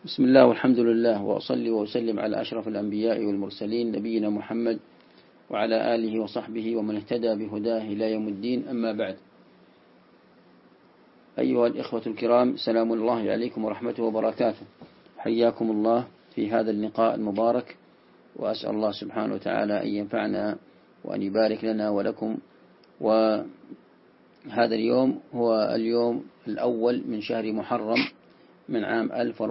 بسم الله والحمد لله، وأصلي وأسلم على أشرف الأنبياء والمرسلين نبينا محمد وعلى آله وصحبه ومن اهتدى بهداه إلى يوم الدين. أما بعد، أيها الإخوة الكرام، سلام الله عليكم ورحمته وبركاته. حياكم الله في هذا اللقاء المبارك، وأسأل الله سبحانه وتعالى أن ينفعنا وأن يبارك لنا ولكم. وهذا اليوم هو اليوم الأول من شهر محرم من عام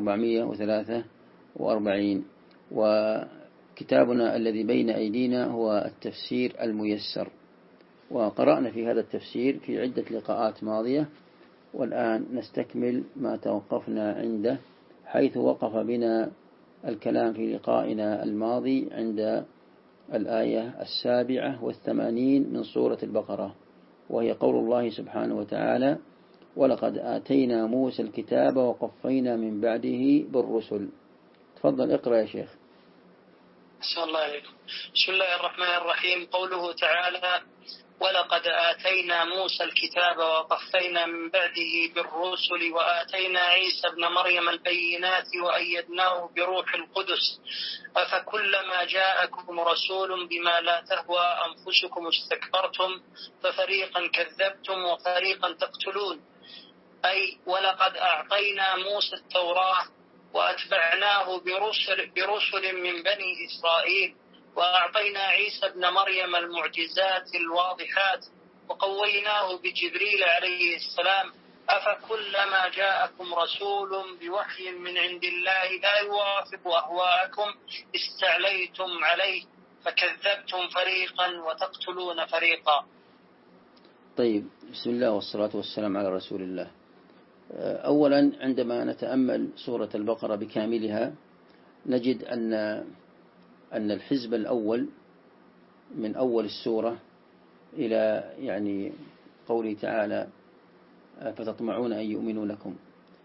1443، وكتابنا الذي بين أيدينا هو التفسير الميسر، وقرأنا في هذا التفسير في عدة لقاءات ماضية، والآن نستكمل ما توقفنا عنده، حيث وقف بنا الكلام في لقائنا الماضي عند الآية 87 من سورة البقرة، وهي قول الله سبحانه وتعالى: ولقد آتينا موسى الكتاب وقفينا من بعده بالرسل. تفضل اقرأ يا شيخ. بسم الله عليكم. بسم الله الرحمن الرحيم. قوله تعالى: ولقد آتينا موسى الكتاب وقفينا من بعده بالرسل وآتينا عيسى ابن مريم البينات وأيدناه بروح القدس أفكلما جاءكم رسول بما لا تهوى أنفسكم استكبرتم ففريقا كذبتم وفريقا تقتلون. أي ولقد أعطينا موسى التوراة وأتبعناه برسل من بني إسرائيل، وأعطينا عيسى ابن مريم المعجزات الواضحات، وقويناه بجبريل عليه السلام. أفكلما جاءكم رسول بوحي من عند الله لا يوافق أهواءكم استعليتم عليه فكذبتم فريقا وتقتلون فريقا. طيب، بسم الله والصلاة والسلام على رسول الله. أولا، عندما نتأمل سورة البقرة بكاملها نجد أن الحزب الأول من أول السورة إلى قوله تعالى: فتطمعون أن يؤمنوا لكم،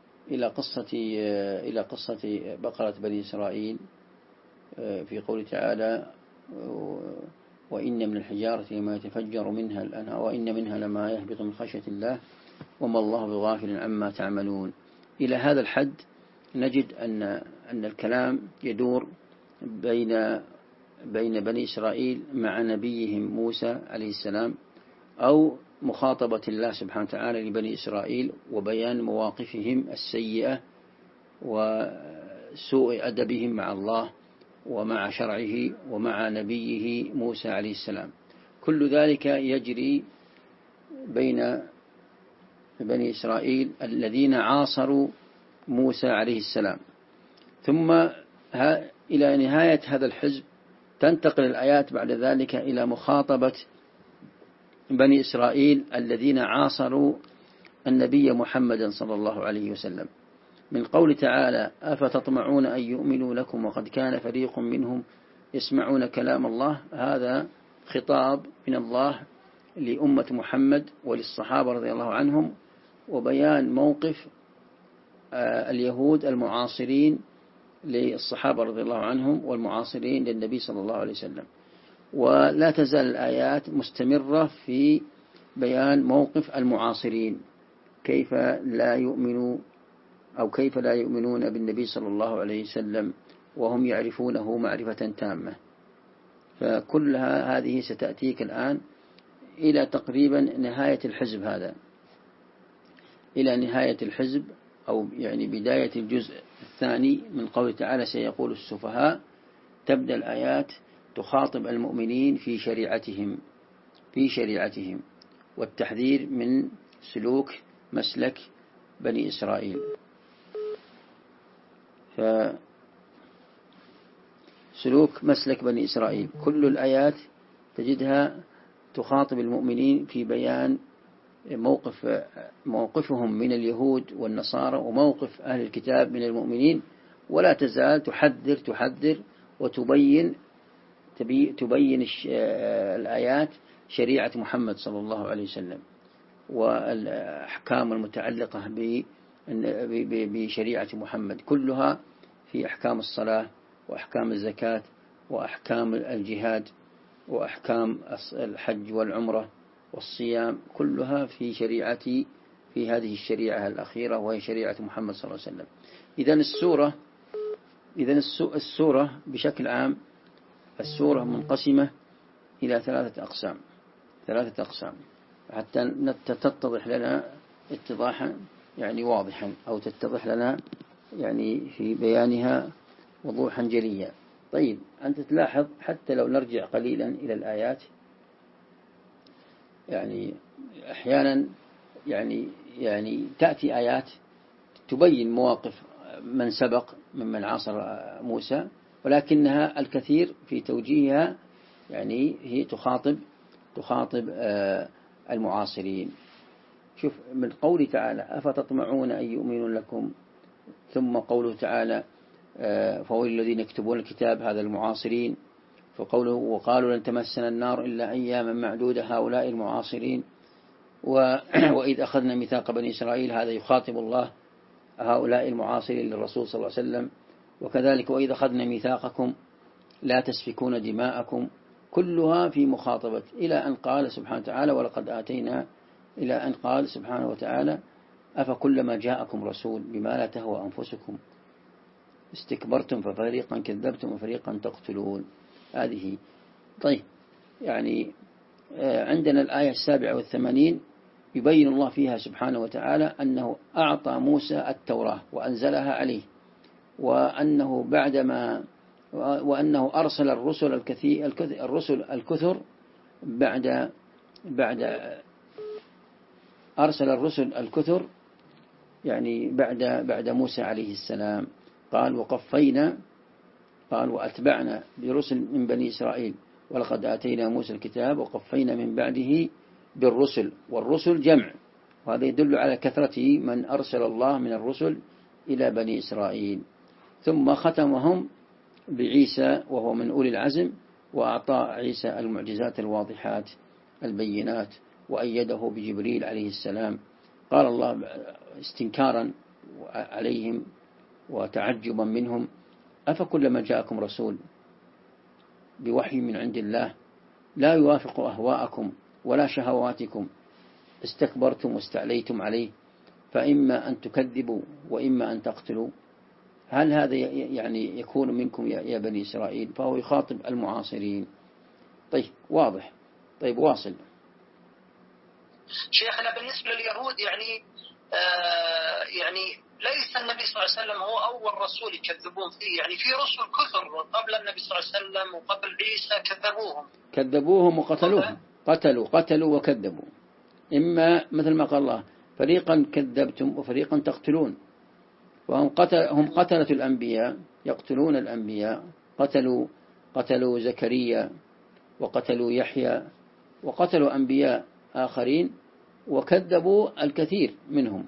إلى قصة بقرة بني إسرائيل في قوله تعالى: وإن من الحجارة لما يتفجر منها الأنهار وإن منها لما يهبط من خشية الله وما الله بغافل عما تعملون. إلى هذا الحد نجد أن الكلام يدور بين بني إسرائيل مع نبيهم موسى عليه السلام، أو مخاطبة الله سبحانه وتعالى لبني إسرائيل وبيان مواقفهم السيئة وسوء أدبهم مع الله ومع شرعه ومع نبيه موسى عليه السلام. كل ذلك يجري بين بني إسرائيل الذين عاصروا موسى عليه السلام. ثم إلى نهاية هذا الحزب تنتقل الآيات بعد ذلك إلى مخاطبة بني إسرائيل الذين عاصروا النبي محمد صلى الله عليه وسلم، من قول تعالى: أفتطمعون أن يؤمنوا لكم وقد كان فريق منهم يسمعون كلام الله. هذا خطاب من الله لأمة محمد وللصحابة رضي الله عنهم، وبيان موقف اليهود المعاصرين للصحابة رضي الله عنهم والمعاصرين للنبي صلى الله عليه وسلم. ولا تزال الآيات مستمرة في بيان موقف المعاصرين، كيف لا يؤمنوا أو كيف لا يؤمنون بالنبي صلى الله عليه وسلم وهم يعرفونه معرفة تامة. فكلها هذه ستأتيك الآن إلى تقريبا نهاية الحزب هذا، إلى نهاية الحزب أو بداية الجزء الثاني من قوله تعالى: سيقول السفهاء. تبدأ الآيات تخاطب المؤمنين في شريعتهم والتحذير من سلوك مسلك بني إسرائيل. فسلوك مسلك بني إسرائيل كل الآيات تجدها تخاطب المؤمنين في بيان موقفهم من اليهود والنصارى وموقف أهل الكتاب من المؤمنين، ولا تزال تحذر وتبين الآيات شريعة محمد صلى الله عليه وسلم والأحكام المتعلقة بشريعة محمد، كلها في أحكام الصلاة وأحكام الزكاة وأحكام الجهاد وأحكام الحج والعمرة والصيام، كلها في هذه الشريعة الأخيرة وهي شريعة محمد صلى الله عليه وسلم. إذن السورة إذن السورة بشكل عام السورة منقسمة إلى ثلاثة أقسام حتى تتضح لنا اتضاحا يعني واضحا، أو تتضح لنا يعني في بيانها وضوحا جليا. طيب أنت تلاحظ حتى لو نرجع قليلا إلى الآيات، يعني أحيانا يعني تأتي آيات تبين مواقف من سبق ممن عاصر موسى، ولكنها الكثير في توجيهها يعني هي تخاطب المعاصرين. شوف من قوله تعالى أفتطمعون أن يؤمنوا لكم، ثم قوله تعالى فويل الذين يكتبون الكتاب، هذا المعاصرين. فقوله وقالوا لن تمسنا النار إلا أياما معدودة، هؤلاء المعاصرين. وإذ أخذنا ميثاق بني إسرائيل، هذا يخاطب الله هؤلاء المعاصرين للرسول صلى الله عليه وسلم. وكذلك وإذ أخذنا ميثاقكم لا تسفكون دماءكم، كلها في مخاطبة إلى أن قال سبحانه وتعالى ولقد آتينا، إلى أن قال سبحانه وتعالى أفكلما جاءكم رسول بما لا تهوى أنفسكم استكبرتم ففريقا كذبتم وفريقا تقتلون. هذه طيب يعني عندنا الآية 87 يبين الله فيها سبحانه وتعالى أنه أعطى موسى التوراة وأنزلها عليه، وأنه أرسل الرسل الكثر أرسل الرسل الكثر يعني بعد موسى عليه السلام. قال وأتبعنا برسل من بني إسرائيل ولقد آتينا موسى الكتاب وقفينا من بعده بالرسل، والرسل جمع، وهذا يدل على كثرة من أرسل الله من الرسل إلى بني إسرائيل. ثم ختمهم بعيسى وهو من أولي العزم، وأعطى عيسى المعجزات الواضحات البينات، وأيده بجبريل عليه السلام. قال الله استنكارا عليهم وتعجبا منهم أفكلما جاءكم رسول بوحي من عند الله لا يوافق أهواءكم ولا شهواتكم استكبرتم واستعليتم عليه فإما أن تكذبوا وإما أن تقتلوا، هل هذا يعني يكون منكم يا بني إسرائيل؟ فهو يخاطب المعاصرين. طيب واضح. طيب واصل. شيخنا بالنسبة لليهود يعني ليس النبي صلى الله عليه وسلم هو أول رسول يكذبون فيه، يعني في رسل كثر قبل النبي صلى الله عليه وسلم وقبل عيسى كذبوهم وقتلوهم، قتلوا وكذبوا. إما مثل ما قال الله فريقا كذبتم وفريقا تقتلون، وهم قتلة الأنبياء يقتلون الأنبياء، قتلوا زكريا وقتلوا يحيى وقتلوا أنبياء آخرين وكذبوا الكثير منهم.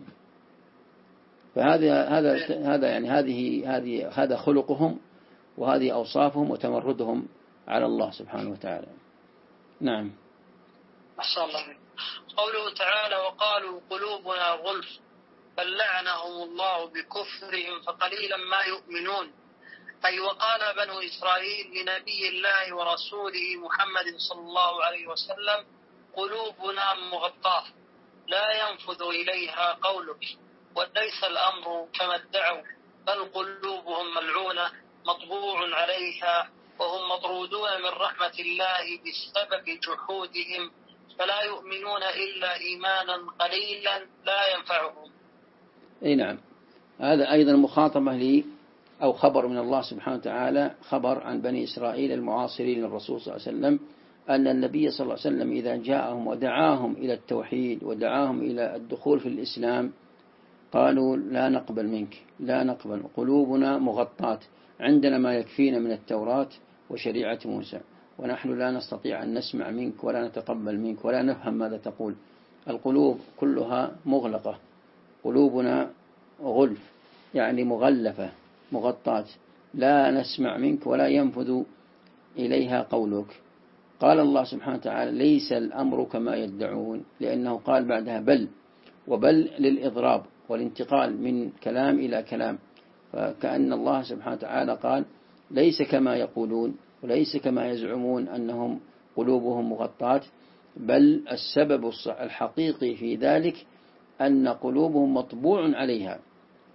فهذا يعني هذا خلقهم وهذه أوصافهم وتمردهم على الله سبحانه وتعالى. نعم. أحسن الله. قوله تعالى وقالوا قلوبنا غلف بل لعنهم الله بكفرهم فقليلا ما يؤمنون، أي وقال بنو إسرائيل لنبي الله ورسوله محمد صلى الله عليه وسلم قلوبنا مغطاة لا ينفذ إليها قولك، وليس الأمر كما ادعوا بل قلوبهم ملعونة مطبوع عليها وهم مطرودون من رحمة الله بسبب جحودهم فلا يؤمنون إلا إيمانا قليلا لا ينفعهم. أي نعم. هذا أيضا مخاطبة لي أو خبر من الله سبحانه وتعالى، خبر عن بني إسرائيل المعاصرين للرسول صلى الله عليه وسلم، أن النبي صلى الله عليه وسلم إذا جاءهم ودعاهم إلى التوحيد ودعاهم إلى الدخول في الإسلام قالوا لا نقبل منك، لا نقبل، قلوبنا مغطاة، عندنا ما يكفينا من التوراة وشريعة موسى، ونحن لا نستطيع أن نسمع منك ولا نتقبل منك ولا نفهم ماذا تقول. القلوب كلها مغلقة، قلوبنا غلف يعني مغلفة مغطاة، لا نسمع منك ولا ينفذ إليها قولك. قال الله سبحانه وتعالى ليس الأمر كما يدعون، لأنه قال بعدها بل، وبل للإضراب والانتقال من كلام إلى كلام، فكأن الله سبحانه وتعالى قال ليس كما يقولون وليس كما يزعمون أنهم قلوبهم مغطاة، بل السبب الحقيقي في ذلك أن قلوبهم مطبوع عليها،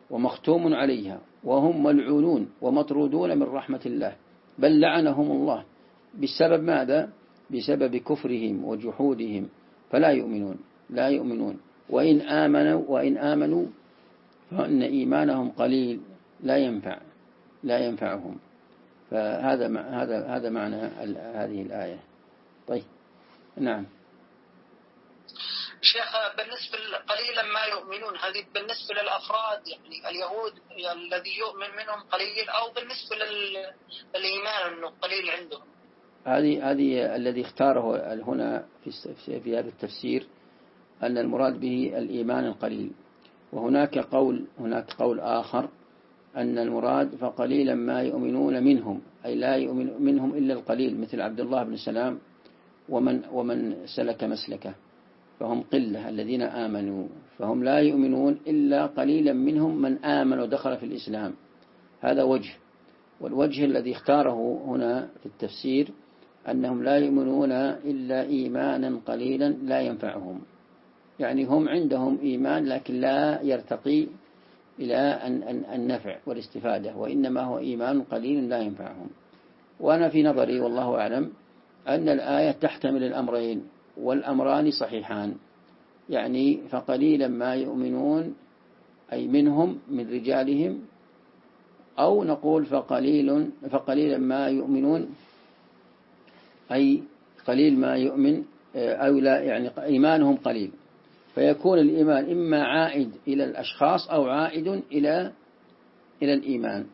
ومختوم عليها وهم ملعونون ومطرودون من رحمة الله، بل لعنهم الله بسبب ماذا؟ بسبب كفرهم وجحودهم، فلا يؤمنون لا يؤمنون. وإن آمنوا فإن إيمانهم قليل لا ينفعهم. هذا معنى هذه الآية. طيب نعم. شيخ، بالنسبة قليلا ما يؤمنون، هذه بالنسبة للأفراد يعني اليهود الذي يؤمن منهم قليل، أو بالنسبة للإيمان أنه قليل عندهم؟ هذه الذي اختاره هنا في هذا التفسير أن المراد به الإيمان القليل. وهناك قول آخر أن المراد فقليلا ما يؤمنون منهم، أي لا يؤمن منهم إلا القليل، مثل عبد الله بن سلام ومن سلك مسلكه، فهم قلة الذين آمنوا، فهم لا يؤمنون إلا قليلا منهم من آمن ودخل في الإسلام. هذا وجه. والوجه الذي اختاره هنا في التفسير أنهم لا يؤمنون إلا إيمانا قليلا لا ينفعهم، يعني هم عندهم إيمان لكن لا يرتقي إلى النفع والاستفادة، وإنما هو إيمان قليل لا ينفعهم. وأنا في نظري والله أعلم أن الآية تحتمل الأمرين، والأمران صحيحان، يعني فقليلا ما يؤمنون أي منهم من رجالهم، أو نقول فقليلا ما يؤمنون أي قليل ما يؤمن، أو لا يعني إيمانهم قليل، فيكون الإيمان إما عائد إلى الأشخاص أو عائد إلى الإيمان.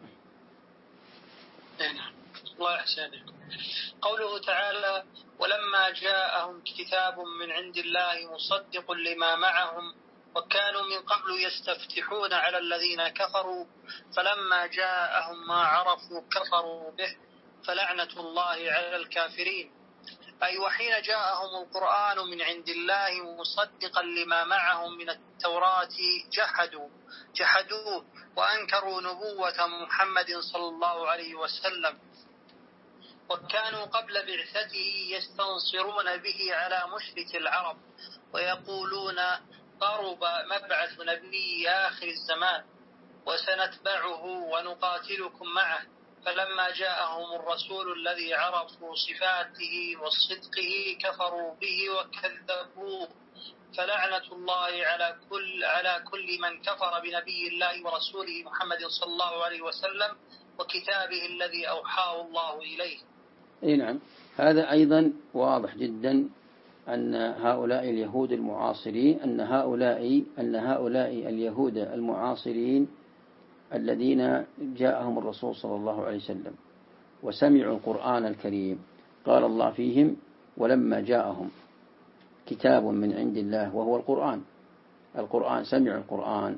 الله يحسنك. قوله تعالى: ولما جاءهم كتاب من عند الله مصدق لما معهم وكانوا من قبل يستفتحون على الذين كفروا فلما جاءهم ما عرفوا كفروا به فلعنة الله على الكافرين. أي وحين جاءهم القرآن من عند الله مصدقا لما معهم من التوراة جحدوه وأنكروا نبوة محمد صلى الله عليه وسلم، وكانوا قبل بعثته يستنصرون به على مشرك العرب ويقولون قرب مبعث نبي آخر الزمان وسنتبعه ونقاتلكم معه. فلما جاءهم الرسول الذي عرفوا صفاته وصدقه كفروا به وكذبوه، فلعنة الله على كل من كفر بنبي الله ورسوله محمد صلى الله عليه وسلم وكتابه الذي أوحاه الله إليه. نعم. هذا أيضا واضح جدا أن هؤلاء اليهود المعاصرين أن هؤلاء اليهود المعاصرين الذين جاءهم الرسول صلى الله عليه وسلم وسمعوا القرآن الكريم، قال الله فيهم: ولما جاءهم كتاب من عند الله، وهو القرآن سمعوا القرآن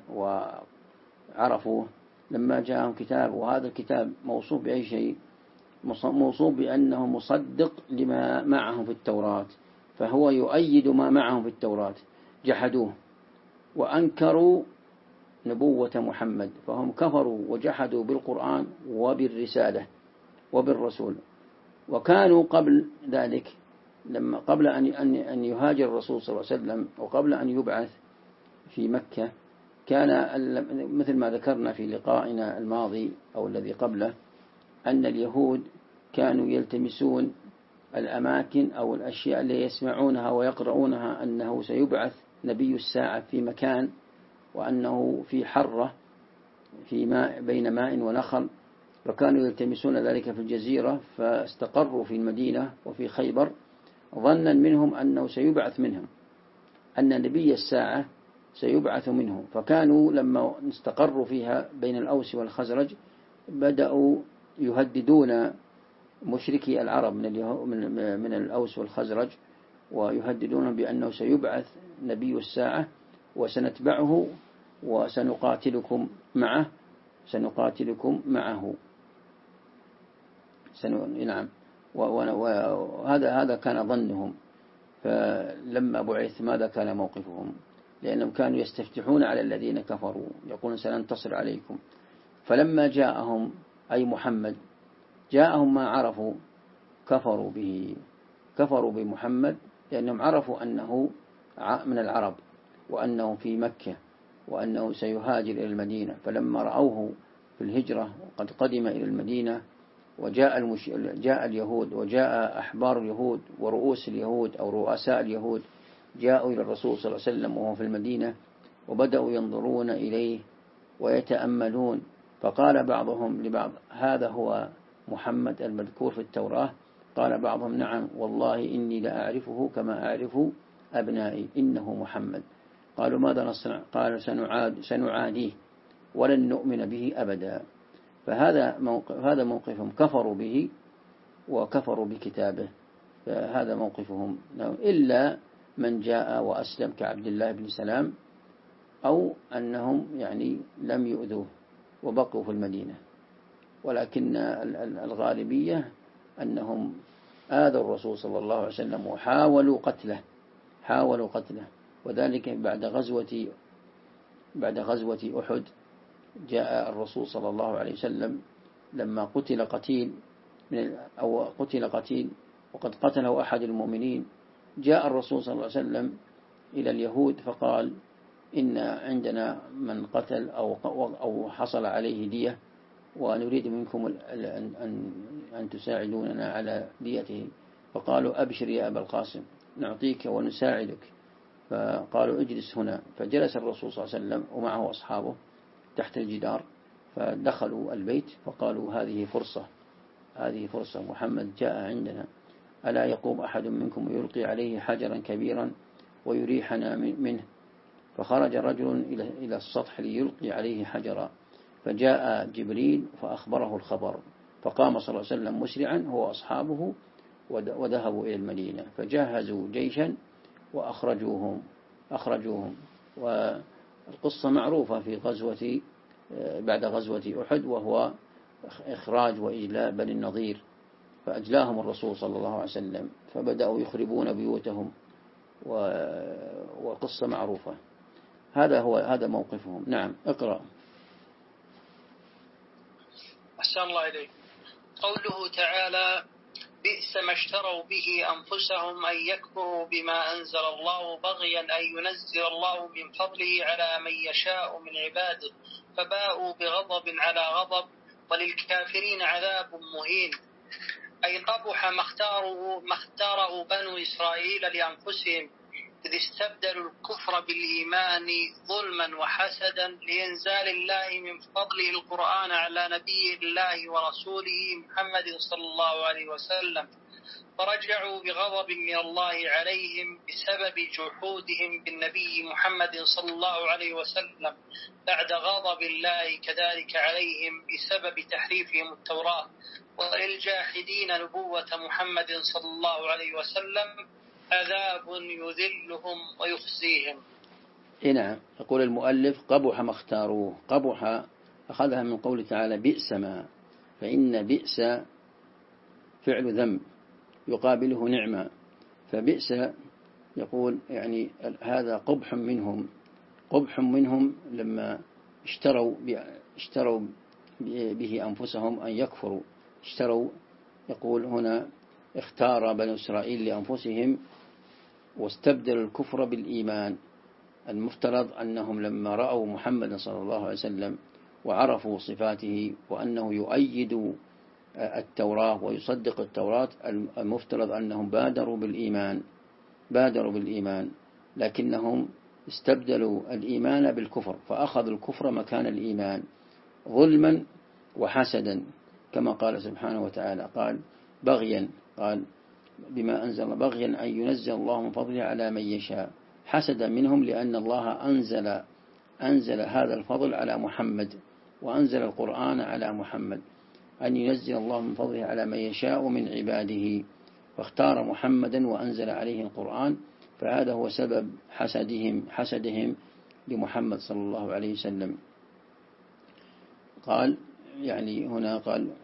وعرفوه لما جاءهم كتاب، وهذا الكتاب موصوف بأي شيء؟ موصوف بأنه مصدق لما معهم في التوراة، فهو يؤيد ما معهم في التوراة. جحدوه وأنكروا نبوة محمد، فهم كفروا وجحدوا بالقرآن وبالرسالة وبالرسول. وكانوا قبل ذلك قبل أن يهاجر الرسول صلى الله عليه وسلم وقبل أن يبعث في مكة، كان مثل ما ذكرنا في لقائنا الماضي أو الذي قبله أن اليهود كانوا يلتمسون الأماكن أو الأشياء اللي يسمعونها ويقرؤونها أنه سيبعث نبي الساعة في مكان، وأنه في حرة في ماء بين ماء ونخل، فكانوا يلتمسون ذلك في الجزيرة، فاستقروا في المدينة وفي خيبر ظنا منهم أنه سيبعث منهم، أن نبي الساعة سيبعث منهم. فكانوا لما استقروا فيها بين الأوس والخزرج بدأوا يهددون مشركي العرب من الأوس والخزرج، ويهددون بأنه سيبعث نبي الساعة وسنتبعه وسنقاتلكم معه نعم. وهذا كان ظنهم. فلما بعث ماذا كان موقفهم؟ لأنهم كانوا يستفتحون على الذين كفروا يقولون سننتصر عليكم. فلما جاءهم أي محمد جاءهم ما عرفوا كفروا بمحمد، لأنهم عرفوا أنه من العرب وأنه في مكة، وأنه سيهاجر إلى المدينة. فلما رأوه في الهجرة وقد قدم إلى المدينة جاء اليهود وجاء أحبار اليهود ورؤوس اليهود أو رؤساء اليهود جاءوا إلى الرسول صلى الله عليه وسلم وهو في المدينة، وبدأوا ينظرون إليه ويتأملون، فقال بعضهم لبعض: هذا هو محمد المذكور في التوراة؟ قال بعضهم: نعم والله إني لأعرفه كما أعرف أبنائي، إنه محمد. قالوا: ماذا نصنع؟ قال: سنعاديه ولن نؤمن به أبدا. فهذا موقفهم، كفروا به وكفروا بكتابه، فهذا موقفهم. إلا من جاء وأسلم كعبد الله بن سلام، أو أنهم يعني لم يؤذوه وبقوا في المدينة. ولكن الغالبية أنهم آذوا الرسول صلى الله عليه وسلم وحاولوا قتله. وذلك بعد غزوة أحد جاء الرسول صلى الله عليه وسلم لما قتل قتيل وقد قتله أحد المؤمنين، جاء الرسول صلى الله عليه وسلم إلى اليهود فقال: إن عندنا من قتل أو حصل عليه دية، ونريد منكم أن تساعدوننا على ديته. فقالوا: أبشر يا أبا القاسم، نعطيك ونساعدك. فقالوا: اجلس هنا. فجلس الرسول صلى الله عليه وسلم ومعه أصحابه تحت الجدار، فدخلوا البيت فقالوا: هذه فرصة، محمد جاء عندنا، ألا يقوم أحد منكم ويلقي عليه حجرا كبيرا ويريحنا منه؟ فخرج رجل إلى السطح ليلقي عليه حجرا، فجاء جبريل فأخبره الخبر، فقام صلى الله عليه وسلم مسرعا هو وأصحابه وذهبوا إلى المدينة، فجهزوا جيشا وأخرجوهم. والقصة معروفة في بعد غزوة أحد، وهو إخراج وإجلاء بني النضير، فأجلاهم الرسول صلى الله عليه وسلم، فبدأوا يخربون بيوتهم، وقصة معروفة. هذا موقفهم. نعم، اقرأ. أحسن الله إليك. قوله تعالى: بئس ما اشتروا به أنفسهم أن يكفروا بما أنزل الله بغيا أن ينزل الله من فضله على من يشاء من عباده، فباءوا بغضب على غضب، وللكافرين عذاب مهين. أي قبح ما اختاره بنو إسرائيل لأنفسهم، إذ استبدلوا الكفر بالإيمان ظلما وحسدا لإنزال الله من فضله القرآن على نبي الله ورسوله محمد صلى الله عليه وسلم، فرجعوا بغضب من الله عليهم بسبب جحودهم بالنبي محمد صلى الله عليه وسلم، بعد غضب الله كذلك عليهم بسبب تحريفهم التوراة. وللجاحدين نبوة محمد صلى الله عليه وسلم عذاب يذلهم ويخزيهم. نعم. يقول المؤلف: قبح ما اختاروه. قبح أخذها من قوله تعالى: بئس ما، فإن بئس فعل ذنب يقابله نعمة، فبئس يقول يعني هذا قبح منهم لما اشتروا به أنفسهم أن يكفروا. يقول هنا: اختار بنو إسرائيل لأنفسهم واستبدلوا الكفر بالإيمان. المفترض أنهم لما رأوا محمد صلى الله عليه وسلم وعرفوا صفاته وأنه يؤيد التوراة ويصدق التوراة، المفترض أنهم بادروا بالإيمان، لكنهم استبدلوا الإيمان بالكفر، فأخذوا الكفر مكان الإيمان ظلما وحسدا، كما قال سبحانه وتعالى: قال بغيا، قال بما أنزل بغيا أن ينزل الله من فضله على من يشاء، حسدا منهم لأن الله أنزل هذا الفضل على محمد وأنزل القرآن على محمد، أن ينزل الله من فضله على من يشاء من عباده، فاختار محمدا وأنزل عليه القرآن، فهذا هو سبب حسدهم لمحمد صلى الله عليه وسلم. قال يعني هنا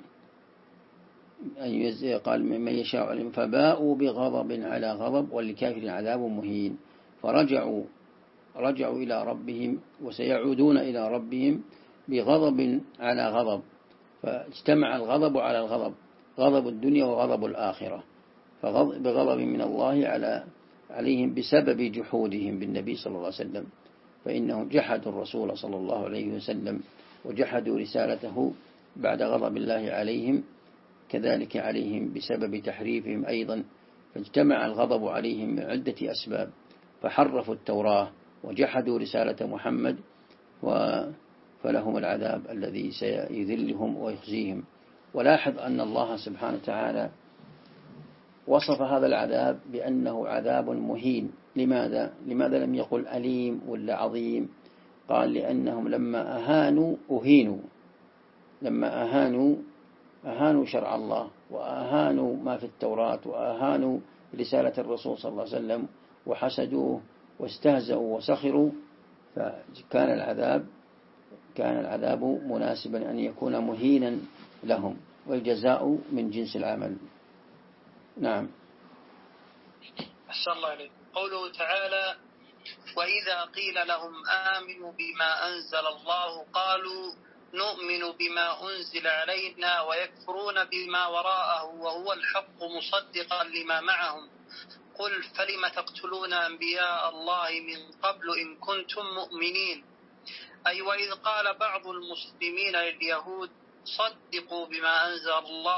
قال من يشاء، فباءوا بغضب على غضب وللكافرين عذاب مهين. فرجعوا إلى ربهم وسيعودون إلى ربهم بغضب على غضب، فاجتمع الغضب على الغضب، غضب الدنيا وغضب الآخرة، بغضب من الله عليهم بسبب جحودهم بالنبي صلى الله عليه وسلم. فإنهم جحدوا الرسول صلى الله عليه وسلم وجحدوا رسالته بعد غضب الله عليهم، كذلك عليهم بسبب تحريفهم أيضا، فاجتمع الغضب عليهم من عدة أسباب، فحرفوا التوراة وجحدوا رسالة محمد، فلهم العذاب الذي سيذلهم ويخزيهم. ولاحظ أن الله سبحانه وتعالى وصف هذا العذاب بأنه عذاب مهين. لماذا لم يقل أليم ولا عظيم؟ قال لأنهم لما أهانوا لما أهانوا شرع الله، وأهانوا ما في التوراة، وأهانوا رسالة الرسول صلى الله عليه وسلم، وحسدوه واستهزأوا وسخروا، فكان العذاب مناسبا أن يكون مهينا لهم، والجزاء من جنس العمل. نعم. أحسن الله عليكم. قوله تعالى: وإذا قيل لهم آمنوا بما أنزل الله قالوا نؤمن بما أنزل علينا ويكفرون بما وراءه وهو الحق مصدقا لما معهم قل فلم تقتلون أنبياء الله من قبل إن كنتم مؤمنين. أي وإذ قال بعض المسلمين لليهود صدقوا بما أنزل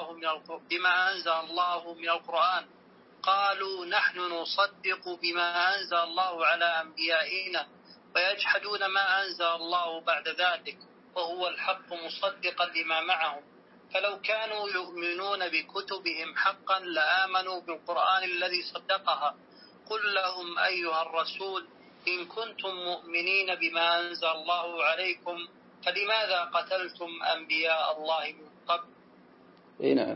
الله من القرآن قالوا نحن نصدق بما أنزل الله على أنبيائنا ويجحدون ما أنزل الله بعد ذلك وهو الحق مصدقا لما معهم. فلو كانوا يؤمنون بكتبهم حقا لآمنوا بالقرآن الذي صدقها. قل لهم أيها الرسول إن كنتم مؤمنين بما أنزل الله عليكم فلماذا قتلتم أنبياء الله من قبل؟ نعم.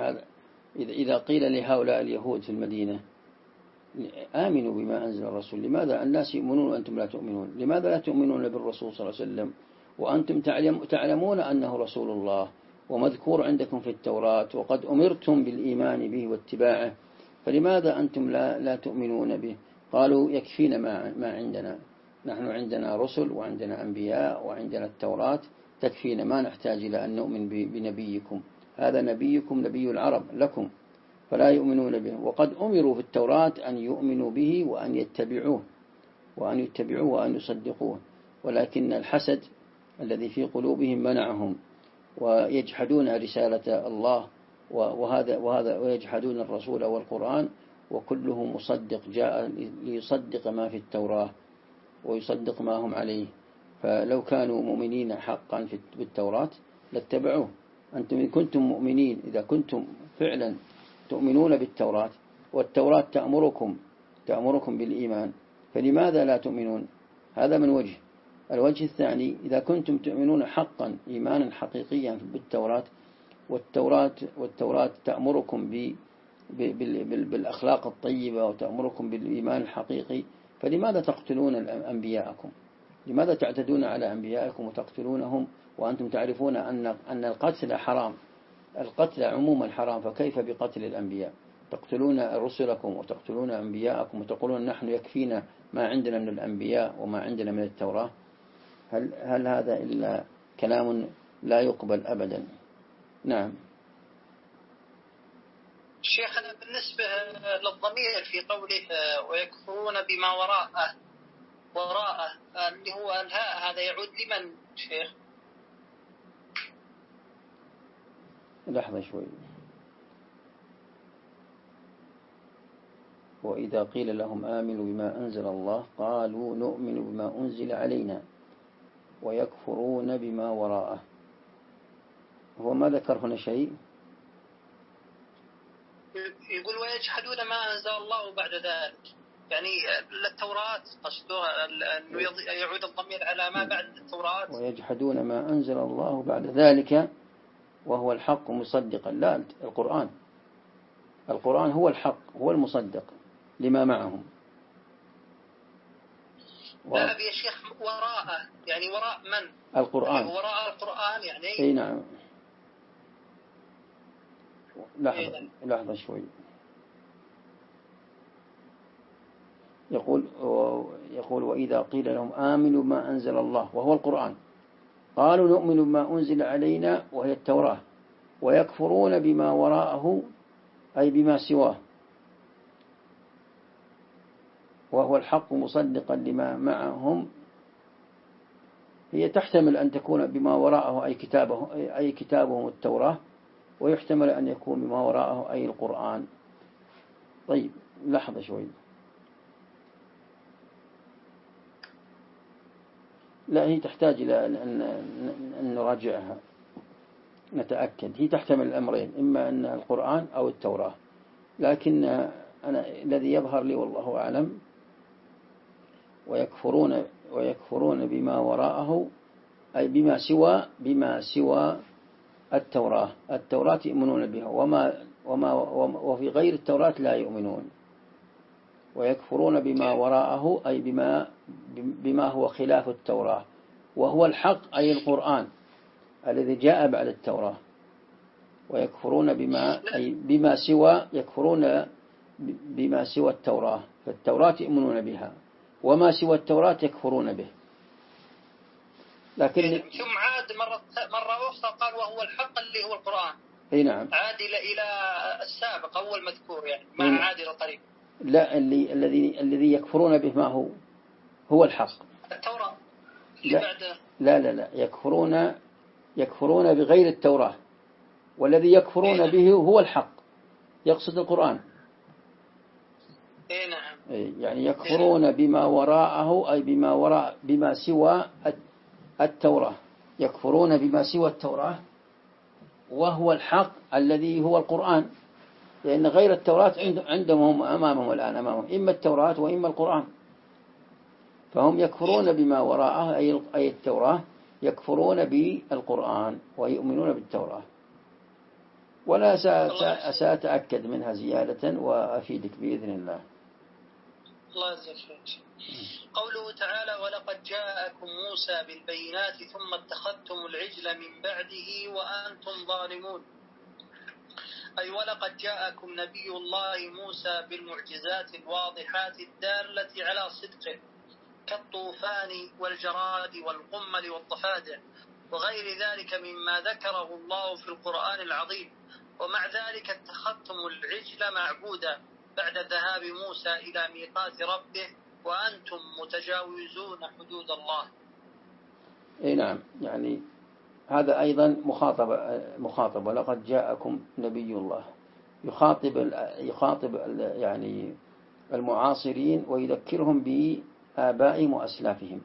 إذا قيل لهؤلاء اليهود في المدينة آمنوا بما أنزل الرسول، لماذا الناس يؤمنون وأنتم لا تؤمنون؟ لماذا لا تؤمنون بالرسول صلى الله عليه وسلم وأنتم تعلمون أنه رسول الله ومذكور عندكم في التوراة وقد أمرتم بالإيمان به واتباعه، فلماذا أنتم لا تؤمنون به؟ قالوا يكفينا ما عندنا، نحن عندنا رسل وعندنا أنبياء وعندنا التوراة تكفينا، ما نحتاج إلى أن نؤمن بنبيكم، هذا نبيكم نبي العرب لكم، فلا يؤمنون به. وقد أمروا في التوراة أن يؤمنوا به وأن يتبعوه وأن يصدقوه، ولكن الحسد الذي في قلوبهم منعهم، ويجحدون رسالة الله وهذا ويجحدون الرسول والقرآن، وكله مصدق جاء ليصدق ما في التوراة ويصدق ما هم عليه. فلو كانوا مؤمنين حقا بالتوراة لاتبعوه. أنتم إن كنتم مؤمنين، إذا كنتم فعلا تؤمنون بالتوراة والتوراة تأمركم بالإيمان، فلماذا لا تؤمنون؟ هذا من وجه. الوجه الثاني: إذا كنتم تؤمنون حقا إيمانا حقيقيا بالتوراة والتوراة تأمركم بالأخلاق الطيبة وتأمركم بالإيمان الحقيقي، فلماذا تقتلون أنبياءكم؟ لماذا تعتدون على أنبيائكم وتقتلونهم وأنتم تعرفون أن القتل حرام، القتل عموما حرام، فكيف بقتل الأنبياء؟ تقتلون رسلكم وتقتلون أنبياءكم وتقولون نحن يكفينا ما عندنا من الأنبياء وما عندنا من التوراة. هل هذا إلا كلام لا يقبل أبدا؟ نعم. شيخنا بالنسبة للضمير في قوله ويكفرون بما وراءه اللي هو الهاء، هذا يعود لمن شيخ؟ لحظة شوي. وإذا قيل لهم آمنوا بما أنزل الله قالوا نؤمن بما أنزل علينا ويكفرون بما وراءه. هو ما ذكر هنا شيء؟ يقول ويجحدون ما أنزل الله بعد ذلك، يعني التوراة قصدها أنه يعود الضمير على ما بعد التوراة. ويجحدون ما أنزل الله بعد ذلك وهو الحق مصدقا. لا، القرآن هو الحق، هو المصدق لما معهم. لا يا شيخ، وراءه يعني وراء من؟ القرآن. يعني وراء القرآن يعني. اي نعم. لحظة شوي. يقول وإذا قيل لهم آمنوا ما أنزل الله وهو القرآن قالوا نؤمن بما أنزل علينا وهي التوراة ويكفرون بما وراءه أي بما سواه وهو الحق مصدقا لما معهم هي تحتمل أن تكون بما وراءه أي كتابهم التوراة، ويحتمل أن يكون بما وراءه أي القرآن. طيب لحظة شوي، لا هي تحتاج إلى أن نراجعها نتأكد. هي تحتمل الأمرين، إما أن القرآن أو التوراة، لكن أنا الذي يظهر لي والله أعلم ويكفرون بما وراءه أي بما سوى التوراة يؤمنون بها، وفي غير التوراة لا يؤمنون. ويكفرون بما وراءه أي بما هو خلاف التوراة، وهو الحق أي القرآن الذي جاء بعد التوراة. ويكفرون يكفرون بما سوى التوراة، فالتوراة يؤمنون بها، وما سوى التوراة يكفرون به. لكن ثم عاد مرة أخرى قال وهو الحق اللي هو القرآن. أي نعم، عاد إلى السابق أول مذكور، يعني ما عاد إلى القريب. لا، الذي يكفرون به ما هو الحق التوراة. لا يكفرون بغير التوراة، والذي يكفرون به هو الحق، يقصد القرآن. نعم. يعني يكفرون بما وراءه أي بما سوى التوراة، يكفرون بما سوى التوراة وهو الحق الذي هو القرآن، لأن غير التوراة عندهم أمامهم الآن إما التوراة وإما القرآن، فهم يكفرون بما وراءه أي التوراة، يكفرون بالقرآن ويؤمنون بالتوراة. ولا سأتأكد منها زيادة وأفيدك بإذن الله. الله يجزاك. قوله تعالى ولقد جاءكم موسى بالبينات ثم اتخذتم العجل من بعده وأنتم ظالمون، أي ولقد جاءكم نبي الله موسى بالمعجزات الواضحات الدالة على صدقه كالطوفان والجراد والقمل والضفادع وغير ذلك مما ذكره الله في القرآن العظيم، ومع ذلك اتخذتم العجل معبودا بعد ذهاب موسى إلى ميقات ربه وأنتم متجاوزون حدود الله. أي نعم، يعني هذا أيضا مخاطبة لقد جاءكم نبي الله، يخاطب يعني المعاصرين ويذكرهم بآبائهم وأسلافهم،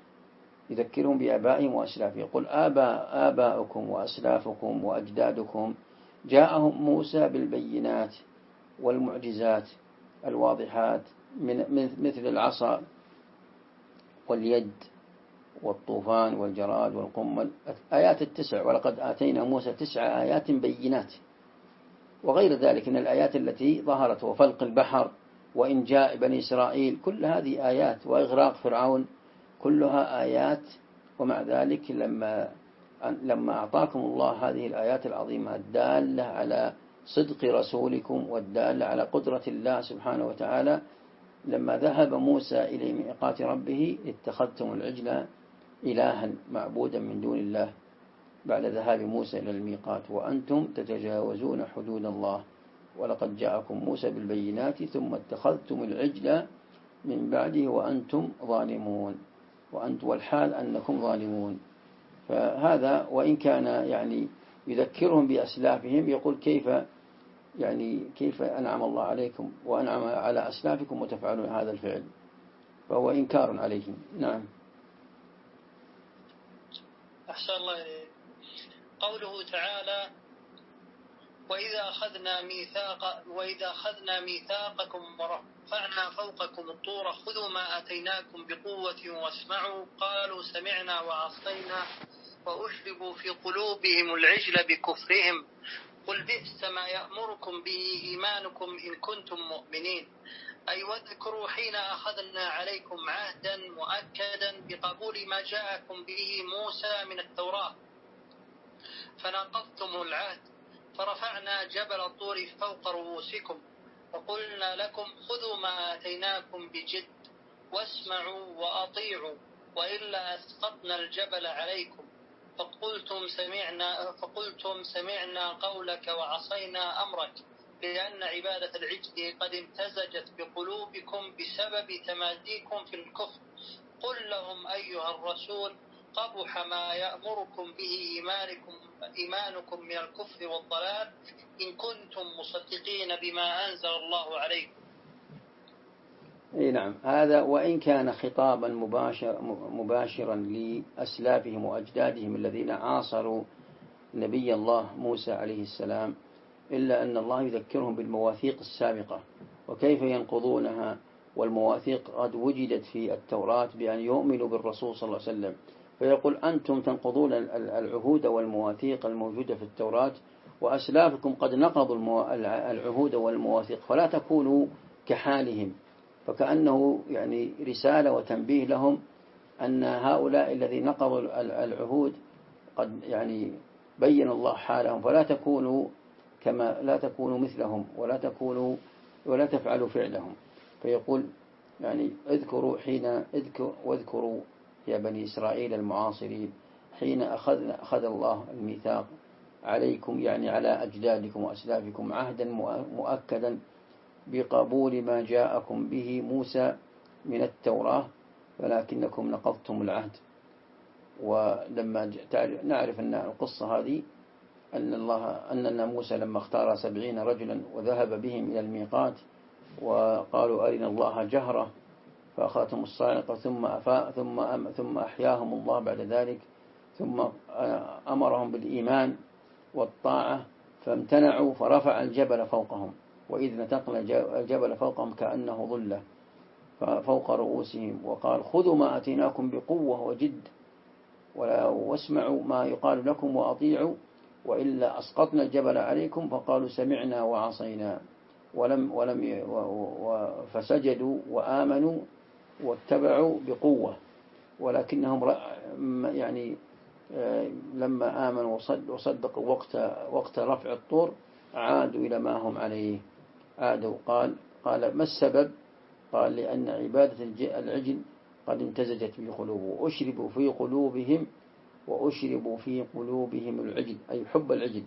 يقول آباؤكم وأسلافكم وأجدادكم جاءهم موسى بالبينات والمعجزات الواضحات مثل العصا واليد والطوفان والجراد والقمل، آيات 9، ولقد آتينا موسى 9 آيات بينات، وغير ذلك من الآيات التي ظهرت، وفلق البحر وإنجاء بني إسرائيل، كل هذه آيات، وإغراق فرعون، كلها آيات. ومع ذلك لما أعطاكم الله هذه الآيات العظيمة الدالة على صدق رسولكم والدالة على قدرة الله سبحانه وتعالى، لما ذهب موسى إلى ميقات ربه اتخذتم العجل إلها معبودا من دون الله بعد ذهاب موسى إلى الميقات وأنتم تتجاوزون حدود الله. ولقد جاءكم موسى بالبينات ثم اتخذتم العجل من بعده وأنتم ظالمون، والحال أنكم ظالمون. فهذا وإن كان يعني يذكرهم بأسلافهم، يقول كيف أنعم الله عليكم وأنعم على أسلافكم وتفعلون هذا الفعل، فهو إنكار عليهم. نعم. أحسن الله إليك. قوله تعالى وإذا أخذنا ميثاقكم ورفعنا فوقكم الطور خذوا ما آتيناكم بقوة واسمعوا قالوا سمعنا وعصينا وأشربوا في قلوبهم العجل بكفرهم قل بئس ما يأمركم به إيمانكم إن كنتم مؤمنين، أي واذكروا حين أخذنا عليكم عهدا مؤكدا بقبول ما جاءكم به موسى من التوراة فنقضتم العهد فرفعنا جبل الطور فوق رؤوسكم وقلنا لكم خذوا ما آتيناكم بجد واسمعوا وأطيعوا وإلا أسقطنا الجبل عليكم فقلتم سمعنا قولك وعصينا أمرك، لأن عبادة العجل قد امتزجت بقلوبكم بسبب تماديكم في الكفر. قل لهم أيها الرسول قبح ما يأمركم به إيمانكم من الكفر والضلال إن كنتم مصدقين بما أنزل الله عليكم. نعم، هذا وإن كان خطابا مباشرا لأسلافهم وأجدادهم الذين عاصروا نبي الله موسى عليه السلام، إلا أن الله يذكرهم بالمواثيق السابقة وكيف ينقضونها، والمواثيق قد وجدت في التوراة بأن يؤمنوا بالرسول صلى الله عليه وسلم، فيقول أنتم تنقضون العهود والمواثيق الموجودة في التوراة، وأسلافكم قد نقضوا العهود والمواثيق، فلا تكونوا كحالهم. فكأنه يعني رسالة وتنبيه لهم أن هؤلاء الذين نقضوا العهود قد يعني بين الله حالهم، فلا تكونوا لا تكونوا مثلهم، ولا تفعلوا فعلهم. فيقول يعني واذكروا يا بني إسرائيل المعاصرين حين أخذ الله الميثاق عليكم، يعني على أجدادكم وأسلافكم، عهدا مؤكدا بقبول ما جاءكم به موسى من التوراة، ولكنكم نقضتم العهد. ولما نعرف أن القصة هذه أن موسى لما اختار 70 رجلا وذهب بهم إلى الميقات وقالوا أرنا الله جهرة، فأخذتهم الصاعقة ثم أحياهم الله بعد ذلك، ثم أمرهم بالإيمان والطاعة فامتنعوا، فرفع الجبل فوقهم، وإذ نتقنا الجبل فوقهم كأنه ظلة فوق رؤوسهم، وقال خذوا ما أتيناكم بقوة وجد واسمعوا ما يقال لكم وأطيعوا وإلا أسقطنا الجبل عليكم، فقالوا سمعنا وعصينا فسجدوا وآمنوا واتبعوا بقوة، ولكنهم يعني لما آمنوا وصدقوا وقت رفع الطور عادوا إلى ما هم عليه. قال ما السبب؟ قال لأن عبادة العجل قد امتزجت بقلوبهم وأشربوا في قلوبهم العجل، أي حب العجل،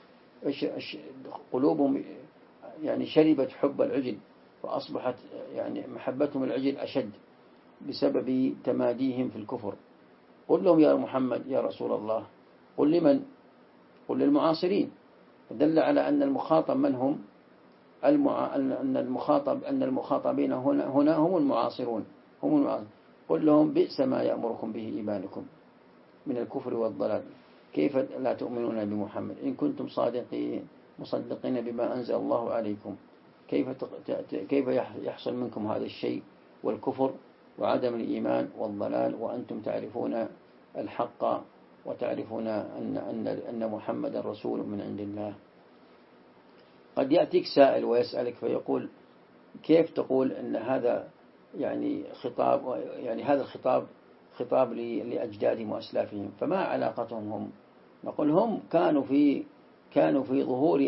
قلوبهم يعني شربت حب العجل، فأصبحت يعني محبتهم العجل أشد بسبب تماديهم في الكفر. قل لهم يا محمد يا رسول الله، قل لمن؟ قل للمعاصرين، فدل على أن المخاطب من هم؟ أن المخاطبين هنا هم المعاصرون. قل لهم بئس ما يأمركم به إيمانكم من الكفر والضلال، كيف لا تؤمنون بمحمد إن كنتم مصدقين بما أنزل الله عليكم؟ كيف يحصل منكم هذا الشيء والكفر وعدم الإيمان والضلال وأنتم تعرفون الحق وتعرفون أن محمد رسول من عند الله؟ قد يأتيك سائل ويسألك فيقول كيف تقول أن هذا يعني خطاب، يعني هذا خطاب لأجدادهم وأسلافهم، فما علاقتهم هم؟ نقول هم كانوا في ظهور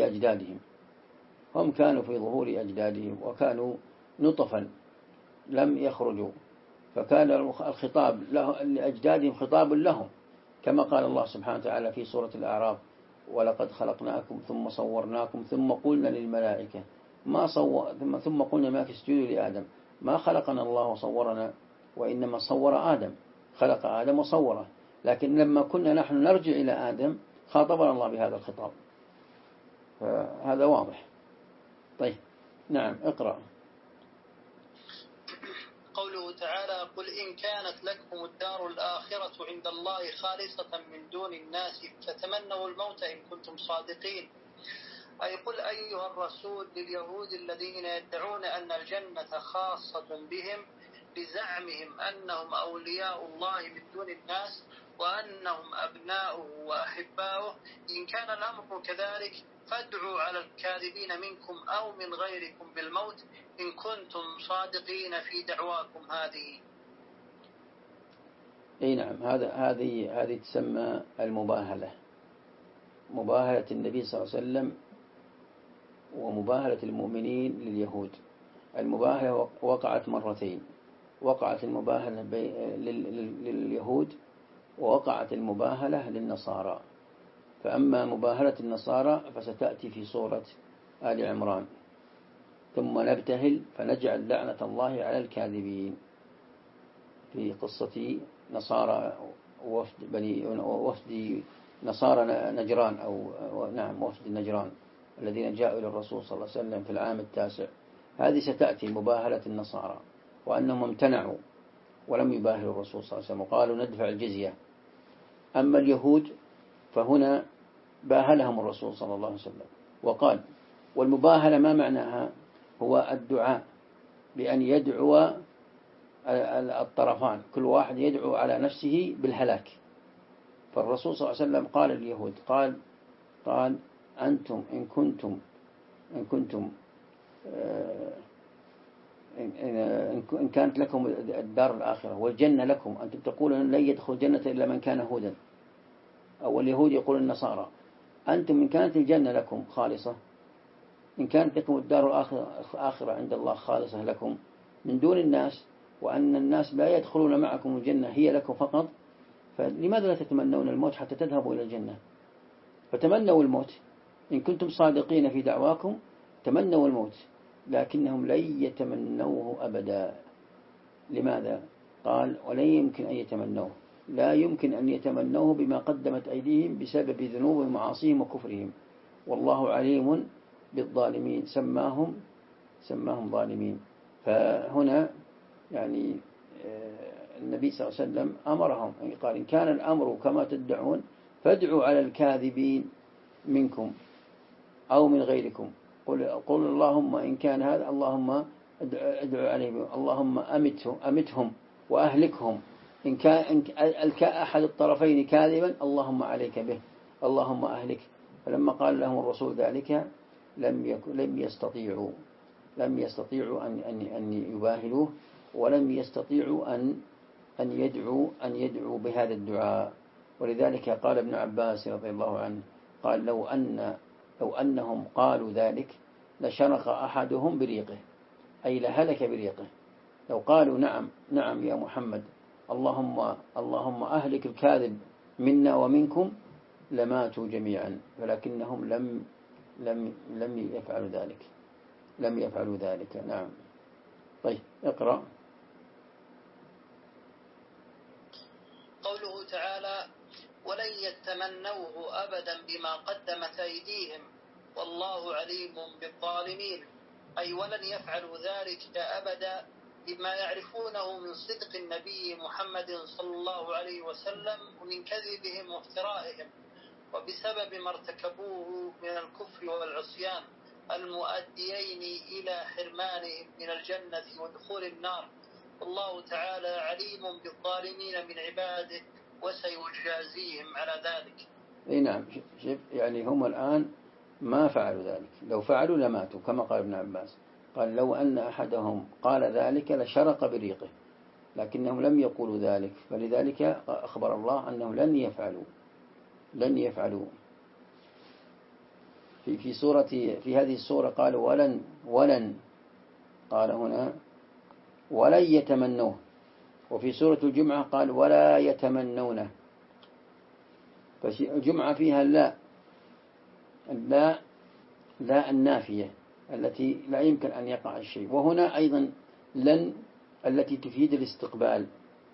أجدادهم، وكانوا نطفا لم يخرجوا، فكان الخطاب لأجدادهم خطاب لهم، كما قال الله سبحانه وتعالى في سورة الأعراف ولقد خلقناكم ثم صورناكم ثم قلنا للملائكة ثم قلنا ما اسجدوا لآدم، ما خلقنا الله وصورنا، وإنما صور آدم، خلق آدم وصوره، لكن لما كنا نحن نرجع إلى آدم خاطبنا الله بهذا الخطاب، فهذا واضح. طيب نعم، اقرأ. قوله تعالى قل إن كانت لكم الدار الآخرة عند الله خالصة من دون الناس فتمنوا الموت إن كنتم صادقين، أي قل أيها الرسول لليهود الذين يدعون أن الجنة خاصة بهم بزعمهم أنهم أولياء الله من دون الناس وأنهم أبناؤه وأحباؤه، إن كان الأمر كذلك فادعوا على الكاذبين منكم أو من غيركم بالموت إن كنتم صادقين في دعواكم هذه. أي نعم، هذه تسمى المباهلة، مباهلة النبي صلى الله عليه وسلم ومباهلة المؤمنين لليهود. المباهلة وقعت مرتين، وقعت المباهلة لليهود ووقعت المباهلة للنصارى. فأما مباهلة النصارى فستأتي في سورة آل عمران، ثم نبتهل فنجعل لعنة الله على الكاذبين، في قصة نصارى وفد نصارى نجران نعم وفد نجران الذين جاءوا إلى الرسول صلى الله عليه وسلم في العام 9. هذه ستأتي مباهلة النصارى وأنهم امتنعوا ولم يباهلوا الرسول صلى الله عليه وسلم وقالوا ندفع الجزية. أما اليهود فهنا باهلهم الرسول صلى الله عليه وسلم وقال، والمباهلة ما معناها؟ هو الدعاء بأن يدعو الطرفان، كل واحد يدعو على نفسه بالهلاك. فالرسول صلى الله عليه وسلم قال لليهود قال أنتم إن كنتم إن كانت لكم الدار الآخرة والجنة لكم، أنتم تقولون لن يدخل الجنة إلا من كان هودا، أو اليهود يقول النصارى أنتم إن كانت الجنة لكم خالصة، إن كانت لكم الدار الآخرة عند الله خالصة لكم من دون الناس، وأن الناس لا يدخلون معكم الجنة هي لكم فقط، فلماذا لا تتمنون الموت حتى تذهبوا إلى الجنة؟ فتمنوا الموت إن كنتم صادقين في دعواكم، تمنوا الموت، لكنهم لن يتمنوه أبدا. لماذا؟ قال ولن يمكن أن يتمنوه، لا يمكن أن يتمنوه بما قدمت أيديهم بسبب ذنوب ومعاصيهم وكفرهم، والله عليم بالظالمين، سماهم ظالمين. فهنا يعني النبي صلى الله عليه وسلم أمرهم، قال إن كان الأمر كما تدعون فادعوا على الكاذبين منكم أو من غيركم، قل اللهم إن كان هذا اللهم ادعوا عليهم، اللهم أمتهم وأهلكهم، إن كان أحد الطرفين كاذبا اللهم عليك به، اللهم أهلك. فلما قال لهم الرسول ذلك لم يستطيعوا أن يباهلوه، ولم يستطيعوا أن يدعوا بهذا الدعاء. ولذلك قال ابن عباس رضي الله عنه قال لو أنهم قالوا ذلك لشرق أحدهم بريقه، أي لهلك بريقه. لو قالوا نعم يا محمد اللهم أهلك الكاذب منا ومنكم لماتوا جميعا، ولكنهم لم يفعلوا ذلك. نعم. طيب اقرأ. قوله تعالى ولن يتمنوه أبدا بما قدمت أيديهم والله عليم بالظالمين، أي ولن يفعلوا ذلك أبدا بما يعرفونه من صدق النبي محمد صلى الله عليه وسلم ومن كذبهم وافترائهم، وبسبب ما ارتكبوه من الكفر والعصيان المؤديين إلى حرمانهم من الجنة ودخول النار، والله تعالى عليم بالظالمين من عباده وسيجازيهم على ذلك. نعم. يعني هم الآن ما فعلوا ذلك، لو فعلوا لماتوا كما قال ابن عباس، قال لو أن أحدهم قال ذلك لشرق بريقه، لكنهم لم يقولوا ذلك، فلذلك أخبر الله أنهم لن يفعلوا. في هذه السورة قال ولن قال هنا ولن يتمنوه، وفي سورة الجمعة قال ولا يتمنونه. فالجمعة فيها لا النافية التي لا يمكن أن يقع الشيء، وهنا أيضا لن التي تفيد الاستقبال،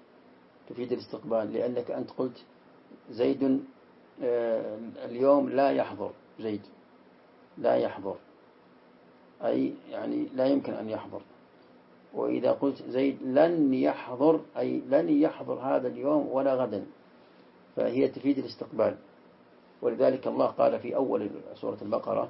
لأنك أنت قلت زيد اليوم لا يحضر، زيد لا يحضر، أي يعني لا يمكن أن يحضر. وإذا قلت زيد لن يحضر، أي لن يحضر هذا اليوم ولا غدا، فهي تفيد الاستقبال. ولذلك الله قال في أول سورة البقرة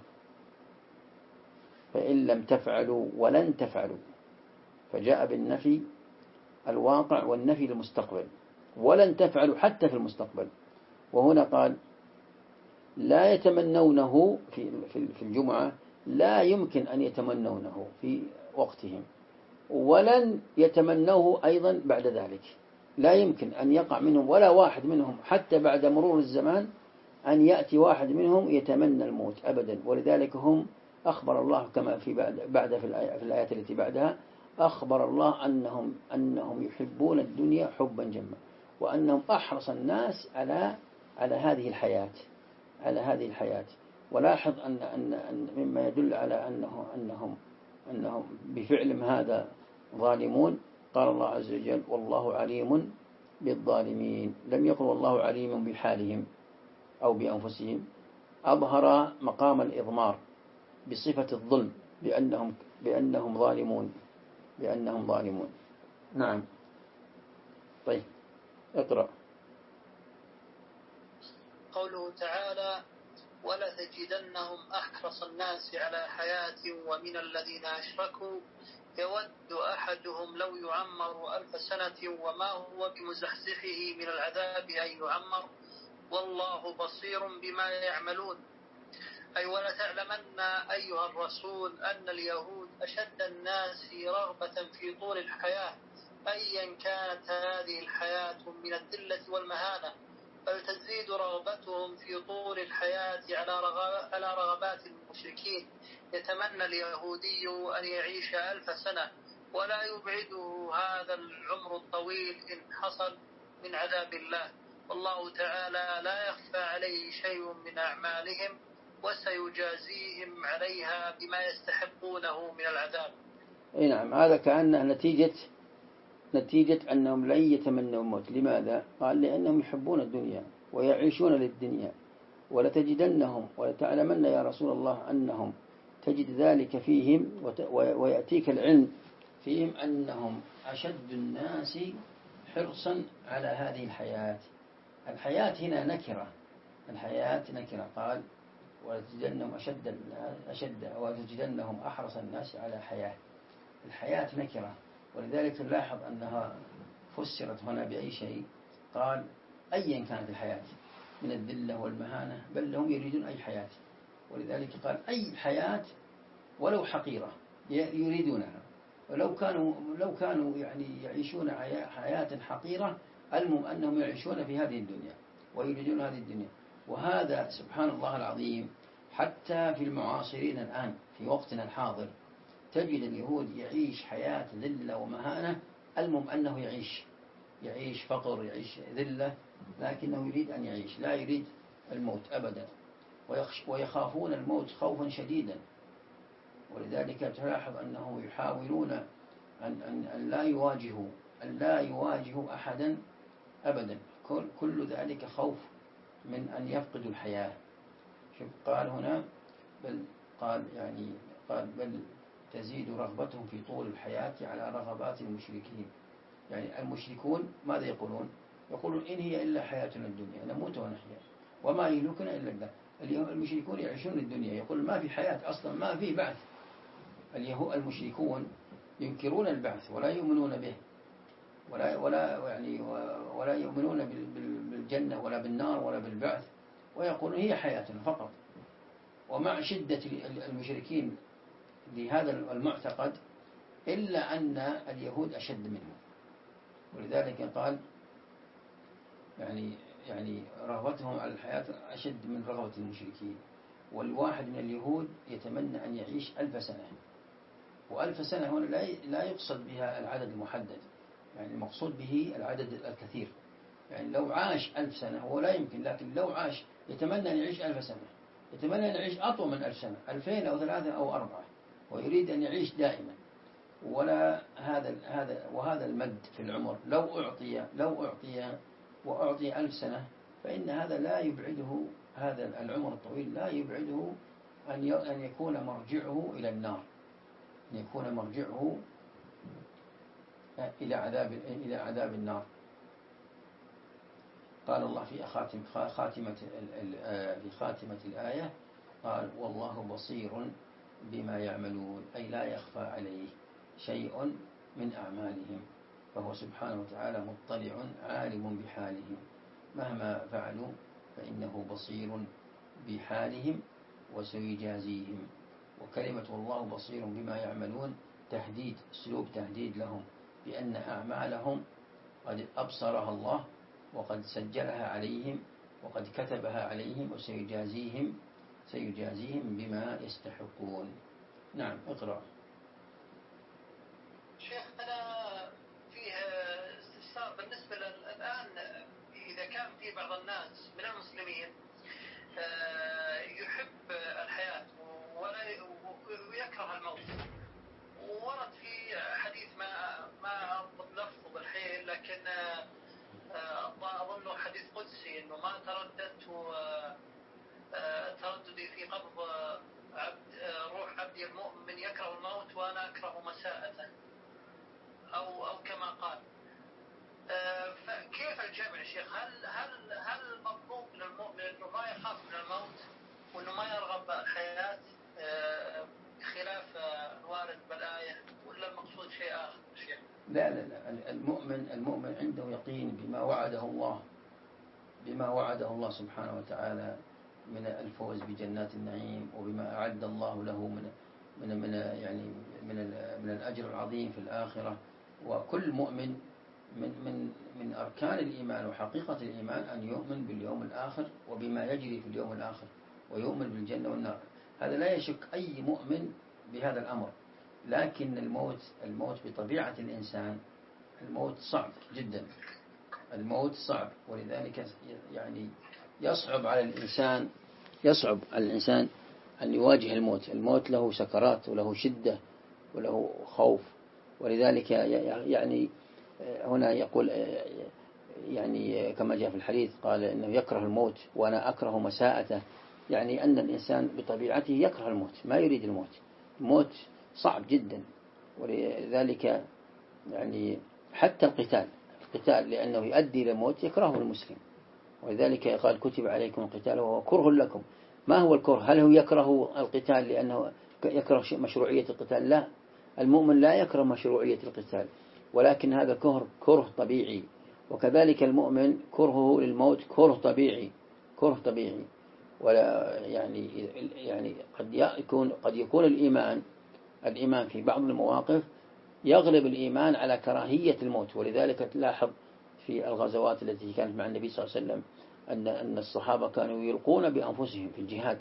فإن لم تفعلوا ولن تفعلوا، فجاء بالنفي الواقع والنفي المستقبل، ولن تفعلوا حتى في المستقبل. وهنا قال لا يتمنونه في الجمعة، لا يمكن أن يتمنونه في وقتهم، ولن يتمنوه أيضا بعد ذلك، لا يمكن أن يقع منهم ولا واحد منهم حتى بعد مرور الزمان أن يأتي واحد منهم يتمنى الموت أبدا. ولذلك هم أخبر الله كما في الآيات التي بعدها أخبر الله أنهم يحبون الدنيا حبا جما، وأنهم أحرص الناس على هذه الحياة. ولاحظ أن مما يدل على أنهم بفعلهم هذا ظالمون، قال الله عز وجل والله عليم بالظالمين. لم يقل والله عليم بحالهم أو بأنفسهم، أظهر مقام الإضمار بصفة الظلم بأنهم ظالمون. نعم. طيب اقرأ. قوله تعالى: ولتجدنهم أحرص الناس على حياة ومن الذين أشركوا يود أحدهم لو يعمر 1000 سنة وما هو بمزحزحه من العذاب أن يعمر والله بصير بما يعملون. أي ولتعلمن أيها الرسول أن اليهود أشد الناس رغبة في طول الحياة أيا كانت هذه الحياة من الذلة والمهانة، بل تزيد رغبتهم في طول الحياة على رغبات المشركين. يتمنى اليهودي أن يعيش 1000 سنة ولا يبعده هذا العمر الطويل إن حصل من عذاب الله، والله تعالى لا يخفى عليه شيء من أعمالهم وسيجازيهم عليها بما يستحقونه من العذاب. نعم، هذا كأنه نتيجة أنهم لن يتمنوا الموت. لماذا؟ قال لأنهم يحبون الدنيا ويعيشون للدنيا. ولتعلمن يا رسول الله أنهم تجد ذلك فيهم، ويأتيك العلم فيهم أنهم أشد الناس حرصا على هذه الحياة. الحياة هنا نكرة، قال ولتجدنهم أحرص الناس على حياة. الحياة نكرة، ولذلك نلاحظ أنها فسرت هنا بأي شيء. قال أيا كانت الحياة من الذلة والمهانة، بل هم يريدون أي حياة. ولذلك قال أي حياة ولو حقيرة يريدونها، ولو كانوا يعني يعيشون حياة حقيرة، المهم أنهم يعيشون في هذه الدنيا ويريدون هذه الدنيا. وهذا سبحان الله العظيم حتى في المعاصرين الآن في وقتنا الحاضر تجد اليهود يعيش حياة ذلة ومهانة، المهم أنه يعيش فقر، يعيش ذلة، لكنه يريد أن يعيش، لا يريد الموت أبدا، ويخافون الموت خوفا شديدا. ولذلك تلاحظ أنه يحاولون أن لا يواجهوا أحدا أبدا، كل ذلك خوف من أن يفقدوا الحياة. شوف قال هنا بل تزيد رغبتهم في طول الحياة على رغبات المشركين. يعني المشركون ماذا يقولون؟ يقولون إن هي إلا حياتنا الدنيا نموت ونحيا وما يهلكنا إلا الله. المشركون يعيشون الدنيا، يقول ما في حياة أصلا، ما في بعث. المشركون ينكرون البعث ولا يؤمنون به، ولا يؤمنون بالجنة ولا بالنار ولا بالبعث، ويقولون هي حياتنا فقط. ومع شدة المشركين لهذا المعتقد إلا أن اليهود أشد منهم. ولذلك قال يعني رغبتهم على الحياة أشد من رغبة المشركين. والواحد من اليهود يتمنى أن يعيش 1000 سنة، و1000 سنة هنا لا يقصد بها العدد المحدد، يعني المقصود به العدد الكثير. يعني لو عاش 1000 سنة هو لا يمكن، لكن لو عاش يتمنى أن يعيش 1000 سنة، يتمنى أن يعيش أطول من 1000 سنة، 2000 أو 3 أو 4، ويريد أن يعيش دائما. وهذا المد في العمر لو أعطي 1000 سنة، فإن هذا لا يبعده، هذا العمر الطويل لا يبعده أن يكون مرجعه إلى النار، أن يكون مرجعه إلى عذاب النار. قال الله في خاتمة الآية قال والله بصير بما يعملون، أي لا يخفى عليه شيء من أعمالهم، فهو سبحانه وتعالى مطلع عالم بحالهم مهما فعلوا، فإنه بصير بحالهم وسيجازيهم. وكلمة والله بصير بما يعملون أسلوب تهديد لهم بأن أعمالهم قد أبصرها الله وقد سجلها عليهم وقد كتبها عليهم، وسيجازيهم بما يستحقون. نعم اقرأ. شيخ أنا فيه استفسار بالنسبة الآن، إذا كان في بعض الناس من المسلمين يحب الحياة ويكره الموت، ورد في حديث ما أضبط لفظه بالحيل، لكن مساءة أو كما قال. فكيف الجمع شيخ؟ هل المطلوب من المؤمن أنه ما يخاف من الموت وأنه ما يرغب الحياة خلاف الوارد بالآية، ولا المقصود شيء آخر شيخ؟ لا لا لا، المؤمن عنده يقين بما وعده الله سبحانه وتعالى من الفوز بجنات النعيم، وبما أعد الله له من الأجر العظيم في الآخرة. وكل مؤمن من أركان الإيمان وحقيقة الإيمان أن يؤمن باليوم الآخر وبما يجري في اليوم الآخر، ويؤمن بالجنة والنار. هذا لا يشك أي مؤمن بهذا الأمر. لكن الموت بطبيعة الإنسان، الموت صعب جدا، الموت صعب، ولذلك يعني يصعب على الإنسان أن يواجه الموت. الموت له سكرات وله شدة وله خوف، ولذلك يعني هنا يقول يعني كما جاء في الحديث قال إنه يكره الموت وأنا أكره مساءته، يعني أن الإنسان بطبيعته يكره الموت، ما يريد الموت. الموت صعب جدا، ولذلك يعني حتى القتال لأنه يؤدي إلى الموت يكرهه المسلم، ولذلك قال كتب عليكم القتال وهو كره لكم. ما هو الكره؟ هل هو يكره القتال لأنه يكره مشروعية القتال؟ لا، المؤمن لا يكره مشروعية القتال، ولكن هذا كره طبيعي. وكذلك المؤمن كرهه للموت كره طبيعي. ولا يعني قد يكون الإيمان في بعض المواقف يغلب الإيمان على كراهية الموت. ولذلك تلاحظ في الغزوات التي كانت مع النبي صلى الله عليه وسلم أن الصحابة كانوا يلقون بأنفسهم في الجهاد،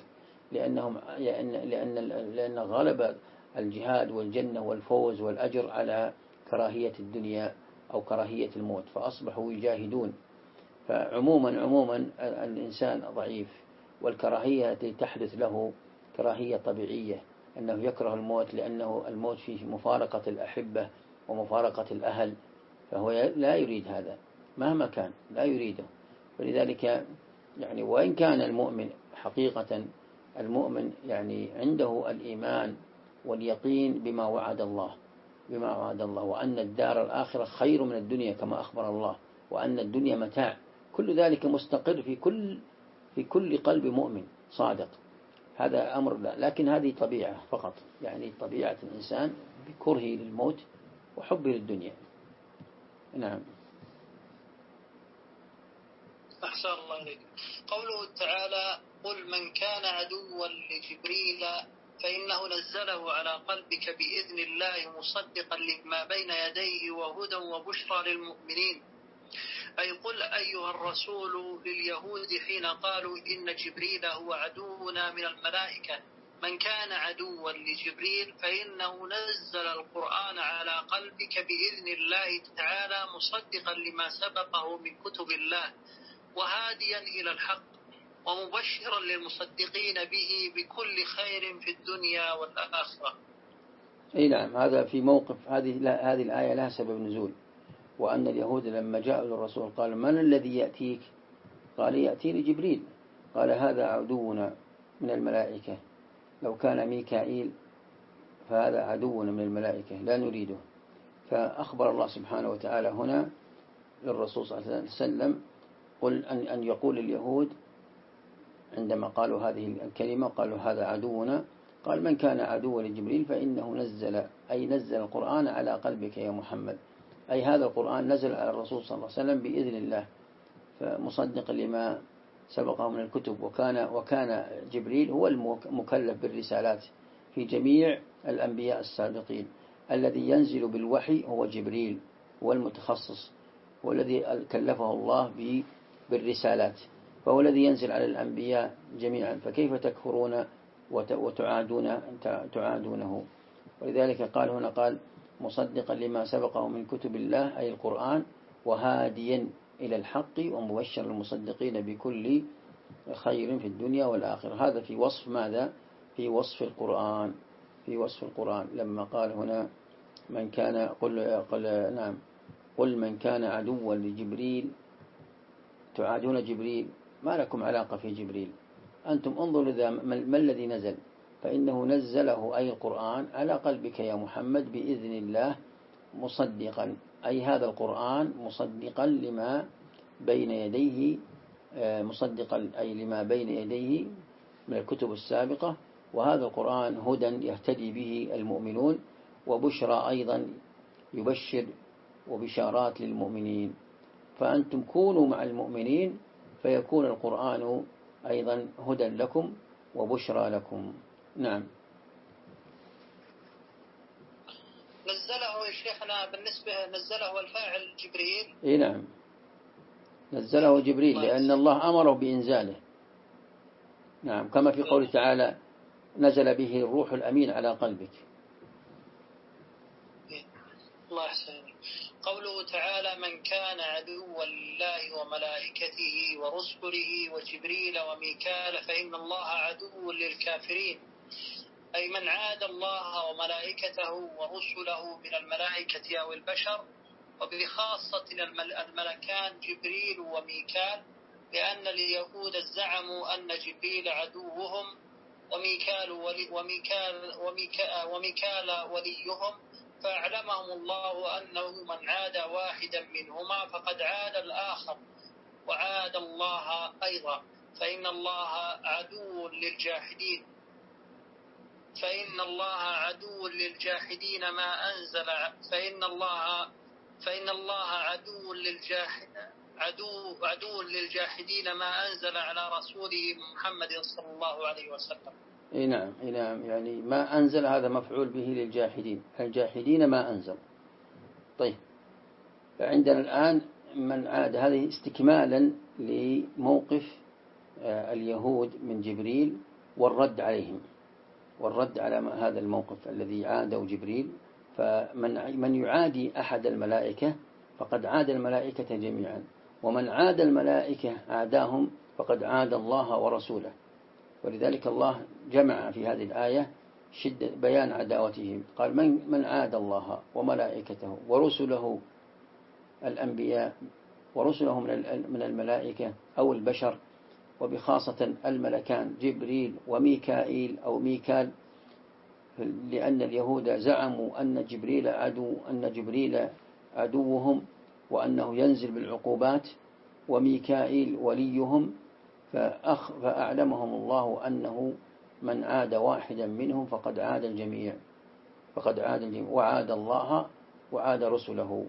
لأن غلب الجهاد والجنة والفوز والأجر على كراهية الدنيا أو كراهية الموت، فأصبحوا يجاهدون. فعموما الإنسان ضعيف، والكراهية التي تحدث له كراهية طبيعية، أنه يكره الموت لأنه الموت فيه مفارقة الأحبة ومفارقة الأهل، فهو لا يريد هذا مهما كان، لا يريده. ولذلك يعني وإن كان المؤمن حقيقة المؤمن يعني عنده الإيمان واليقين بما وعد الله وأن الدار الآخرة خير من الدنيا كما أخبر الله، وأن الدنيا متاع، كل ذلك مستقر في كل قلب مؤمن صادق. هذا أمر لا، لكن هذه طبيعة فقط، يعني طبيعة الإنسان بكرهه للموت وحبه للدنيا. نعم. أحسن الله إليك. قوله تعالى قل من كان عدوا لجبريل فإنه نزله على قلبك بإذن الله مصدقا لما بين يديه وهدى وبشرى للمؤمنين، أي قل أيها الرسول لليهود حين قالوا إن جبريل هو عدونا من الملائكة، من كان عدوا لجبريل فإنه نزل القرآن على قلبك بإذن الله تعالى مصدقا لما سبقه من كتب الله وهاديا إلى الحق ومبشرا للمصدقين به بكل خير في الدنيا والآخرة. أي نعم، هذا في موقف هذه الآية لها سبب نزول، وأن اليهود لما جاءوا للرسول قال من الذي يأتيك؟ قال يأتيني جبريل. قال هذا عدونا من الملائكة، لو كان ميكائيل فهذا عدونا من الملائكة لا نريده. فأخبر الله سبحانه وتعالى هنا للرسول صلى الله عليه وسلم قل أن يقول اليهود عندما قالوا هذه الكلمة قالوا هذا عدونا، قال من كان عدوا لجبريل فإنه نزل القرآن على قلبك يا محمد، أي هذا القرآن نزل على الرسول صلى الله عليه وسلم بإذن الله، فمصدق لما سبقه من الكتب. وكان جبريل هو المكلف بالرسالات في جميع الأنبياء السابقين، الذي ينزل بالوحي هو جبريل، هو المتخصص، هو الذي كلفه الله بالرسالات، فهو الذي ينزل على الأنبياء جميعا، فكيف تكفرون وتعادونه؟ ولذلك قال هنا قال مصدقا لما سبقه من كتب الله أي القرآن، وهاديا إلى الحق ومبشر المصدقين بكل خير في الدنيا والآخرة. هذا في وصف ماذا؟ في وصف القرآن لما قال هنا من كان قل من كان عدوا لجبريل تعادون جبريل، ما لكم علاقة في جبريل، أنتم انظروا ما الذي نزل، فإنه نزله أي القرآن على قلبك يا محمد بإذن الله مصدقا، أي هذا القرآن مصدقا لما بين يديه، مصدقا أي لما بين يديه من الكتب السابقة. وهذا القرآن هدى يهتدي به المؤمنون، وبشرى أيضا يبشر وبشارات للمؤمنين. فأنتم كونوا مع المؤمنين فيكون القرآن أيضا هدى لكم وبشرى لكم. نعم. نزله يا شيخنا بالنسبة نزله الفاعل جبريل. إيه نعم، نزله جبريل لأن الله أمره بإنزاله. نعم، كما في قوله تعالى نزل به الروح الأمين على قلبك. الله يحسن. قوله تعالى من كان عدوا لله وملائكته ورسله وجبريل وميكال فإن الله عدو للكافرين، أي من عاد الله وملائكته ورسله من الملائكة أو البشر، وبخاصة الملكان جبريل وميكال، لأن اليهود زعموا أن جبريل عدوهم وميكال وليهم، فأعلمهم الله أنه من عاد واحدا منهما فقد عاد الآخر وعاد الله أيضا، فإن الله عدو للجاحدين ما أنزل فإن الله عدو للجاحدين ما أنزل على رسوله محمد صلى الله عليه وسلم. نعم يعني ما أنزل هذا مفعول به للجاحدين، الجاحدين ما أنزل. طيب، فعندنا الآن من عاد، هذه استكمالا لموقف اليهود من جبريل والرد عليهم، والرد على هذا الموقف الذي عاده جبريل. فمن يعادي أحد الملائكة فقد عاد الملائكة جميعا، ومن عاد الملائكة عاداهم فقد عاد الله ورسوله. ولذلك الله جمع في هذه الآية شدة بيان عداوتهم، قال من عاد الله وملائكته ورسله الأنبياء ورسله من الملائكة أو البشر، وبخاصة الملكان جبريل وميكائيل أو ميكال، لأن اليهود زعموا أن جبريل عدوهم وأنه ينزل بالعقوبات، وميكائيل وليهم. فأعلمهم الله أنه من عاد واحدا منهم فقد عاد الجميع، وعاد الله وعاد رسله.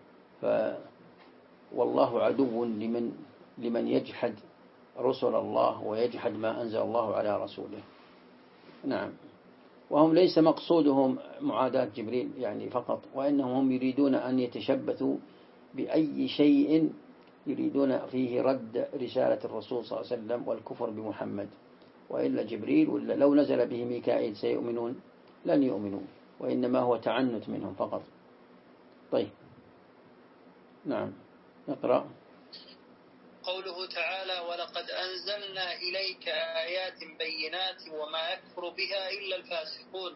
والله عدو لمن يجحد رسل الله ويجحد ما أنزل الله على رسوله. نعم. وهم ليس مقصودهم معاداة جبريل يعني فقط، وإنهم هم يريدون أن يتشبثوا بأي شيء يريدون فيه رد رسالة الرسول صلى الله عليه وسلم والكفر بمحمد. وإلا جبريل ولا لو نزل به ميكائيل سيؤمنون؟ لن يؤمنوا، وإنما هو تعنت منهم فقط. طيب، نعم، نقرأ. قوله تعالى ولقد أنزلنا إليك آيات بينات وما يكفر بها إلا الفاسقون،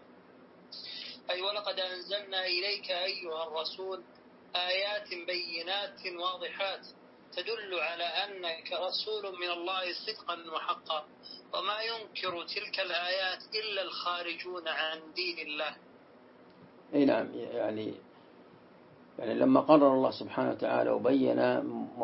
أي ولقد أنزلنا إليك أيها الرسول آيات بينات واضحات تدل على أنك رسول من الله صدقا وحقا، وما ينكر تلك الآيات إلا الخارجون عن دين الله. أي نعم، يعني لما قرر الله سبحانه وتعالى وبين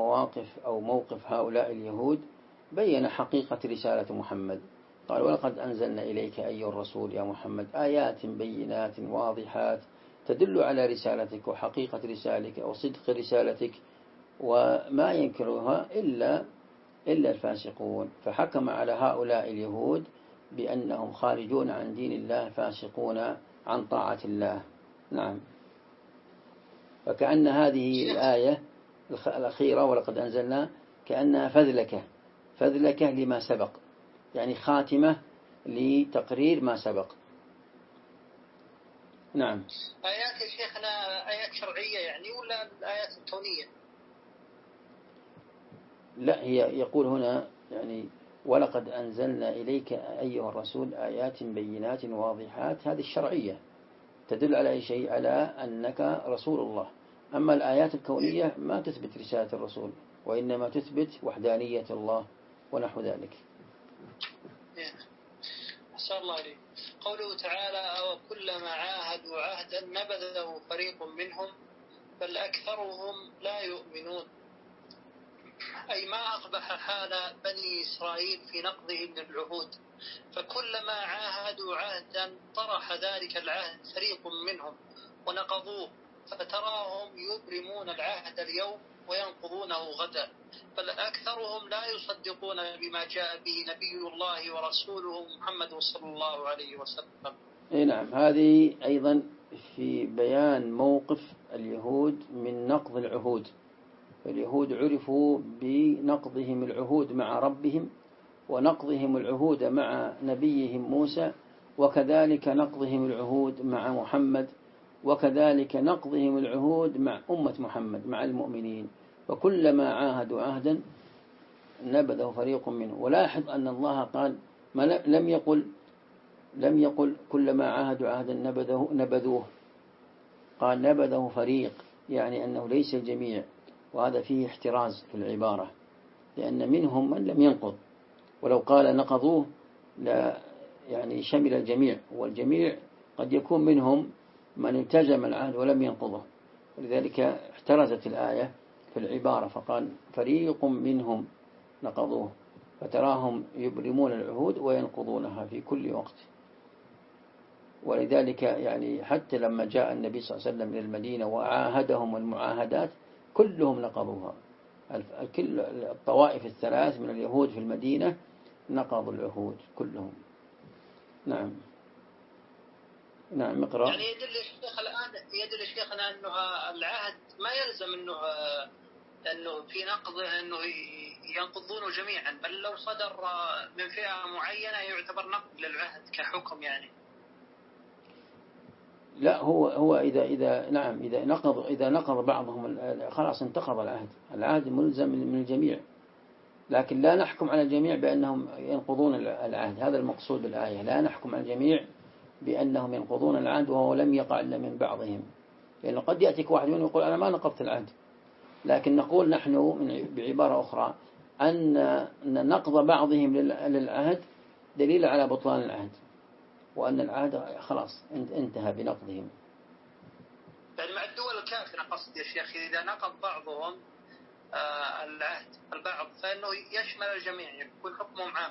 موقف هؤلاء اليهود، بين حقيقة رسالة محمد. قال ولقد أنزلنا إليك أيها الرسول يا محمد آيات بينات واضحات تدل على رسالتك وحقيقة رسالتك وصدق رسالتك، وما ينكرها إلا الفاسقون. فحكم على هؤلاء اليهود بأنهم خارجون عن دين الله، فاسقون عن طاعة الله. نعم. فكأن هذه الآية الأخيرة ولقد أنزلنا كأنها فذلكة لما سبق، يعني خاتمة لتقرير ما سبق. نعم. آيات يا شيخنا آيات شرعية يعني ولا الآيات الكونية؟ لا، هي يقول هنا يعني ولقد أنزلنا إليك أيها الرسول آيات بينات واضحات، هذه الشرعية تدل على أي شيء؟ على أنك رسول الله. أما الآيات الكونية ما تثبت رسالة الرسول، وإنما تثبت وحدانية الله ونحو ذلك. أحسن الله عليك. قوله تعالى وكلما عاهدوا عهدا نبذه فريق منهم بل أكثرهم لا يؤمنون، أي ما أقبح حال بني إسرائيل في نقضهم للعهود، فكلما عاهدوا عهدا طرح ذلك العهد فريق منهم ونقضوه، فتراهم يبرمون العهد اليوم وينقضونه غدا، بل أكثرهم لا يصدقون بما جاء به نبي الله ورسوله محمد صلى الله عليه وسلم. نعم، هذه أيضا في بيان موقف اليهود من نقض العهود. اليهود عرفوا بنقضهم العهود مع ربهم، ونقضهم العهود مع نبيهم موسى، وكذلك نقضهم العهود مع محمد، وكذلك نقضهم العهود مع أمة محمد مع المؤمنين. وكلما عاهدوا عهدا نبذه فريق منه. ولاحظ أن الله قال لم يقل كلما عاهدوا عهدا نبذوه، قال نبذه فريق، يعني أنه ليس الجميع، وهذا فيه احتراز في العبارة، لأن منهم من لم ينقض، ولو قال نقضوه لا يعني شمل الجميع، والجميع قد يكون منهم من التزم العهد ولم ينقضه، ولذلك احترزت الآية في العبارة فقال فريق منهم نقضوه، فتراهم يبرمون العهود وينقضونها في كل وقت. ولذلك يعني حتى لما جاء النبي صلى الله عليه وسلم إلى المدينة وعاهدهم المعاهدات كلهم نقضوها، كل الطوائف الثلاث من اليهود في المدينة نقضوا العهود كلهم. نعم اقرأ. يعني يدل شيخنا أنه العهد ما يلزم أنه في نقضه أنه ينقضونه جميعا، بل لو صدر من فئة معينة يعتبر نقض للعهد كحكم يعني. لا، هو إذا نقض بعضهم خلاص انتقض العهد ملزم من الجميع، لكن لا نحكم على الجميع بأنهم ينقضون العهد. هذا المقصود بالآية، لا نحكم على الجميع بأنهم ينقضون العهد وهو لم يقع إلا من بعضهم، لأنه قد يأتيك واحد منهم يقول أنا ما نقضت العهد، لكن نقول نحن بعبارة أخرى أن نقض بعضهم للعهد دليل على بطلان العهد، وأن العهد خلاص انتهى بنقضهم. يعني مع الدول الكافرة قصد يا شيخ، إذا نقض بعضهم العهد البعض فإنه يشمل الجميع، يكون حكمهم عام.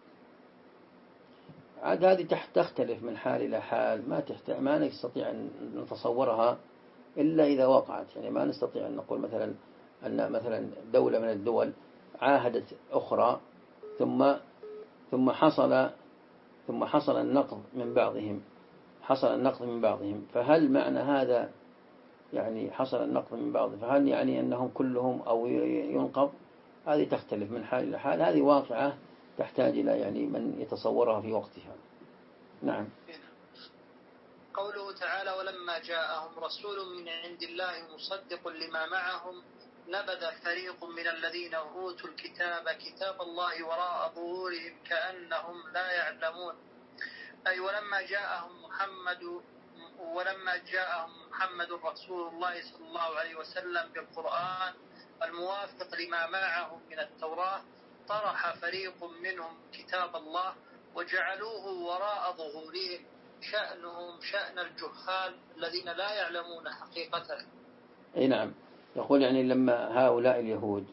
عاد هذه تختلف من حال إلى حال، ما نستطيع أن نتصورها إلا إذا وقعت. يعني ما نستطيع أن نقول مثلا دولة من الدول عاهدت أخرى ثم حصل النقض من بعضهم، فهل معنى هذا يعني حصل النقض من بعض فهل يعني أنهم كلهم أو ينقض؟ هذه تختلف من حال إلى حال، هذه واقعة تحتاج إلى يعني من يتصورها في وقتها. نعم. قوله تعالى ولما جاءهم رسول من عند الله مصدق لما معهم نبذ فريق من الذين أوتوا الكتاب كتاب الله وراء ظهورهم كأنهم لا يعلمون، أي ولما جاءهم محمد رسول الله صلى الله عليه وسلم بالقرآن الموافق لما معهم من التوراة طرح فريق منهم كتاب الله وجعلوه وراء ظهورهم شأنهم شأن الجهال الذين لا يعلمون حقيقته. أي نعم، يقول يعني لما هؤلاء اليهود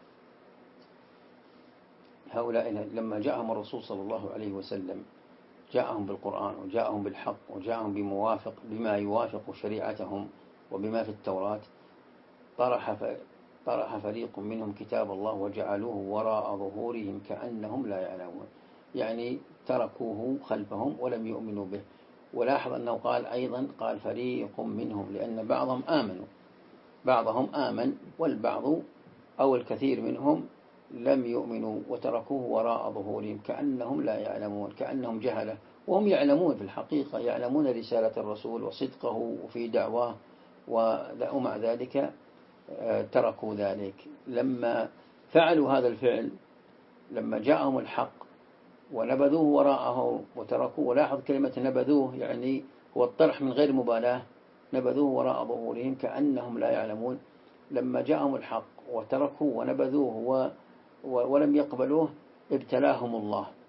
لما جاءهم الرسول صلى الله عليه وسلم جاءهم بالقرآن وجاءهم بالحق وجاءهم بما يوافق شريعتهم وبما في التوراة، طرح فريق منهم كتاب الله وجعلوه وراء ظهورهم كأنهم لا يعلمون، يعني تركوه خلفهم ولم يؤمنوا به. ولاحظ أنه قال فريق منهم، لأن بعضهم آمن والبعض أو الكثير منهم لم يؤمنوا وتركوه وراء ظهورهم كأنهم لا يعلمون، كأنهم جهلة، وهم يعلمون في الحقيقة، يعلمون رسالة الرسول وصدقه في دعواه، ومع ذلك تركوا ذلك. لما فعلوا هذا الفعل، لما جاءهم الحق ونبذوه وراءه وتركوه، ولاحظ كلمة نبذوه يعني هو الطرح من غير مبالاة، نبذوه وراء ظهورهم كأنهم لا يعلمون. لما جاءهم الحق وتركوه ونبذوه ولم يقبلوه ابتلاهم الله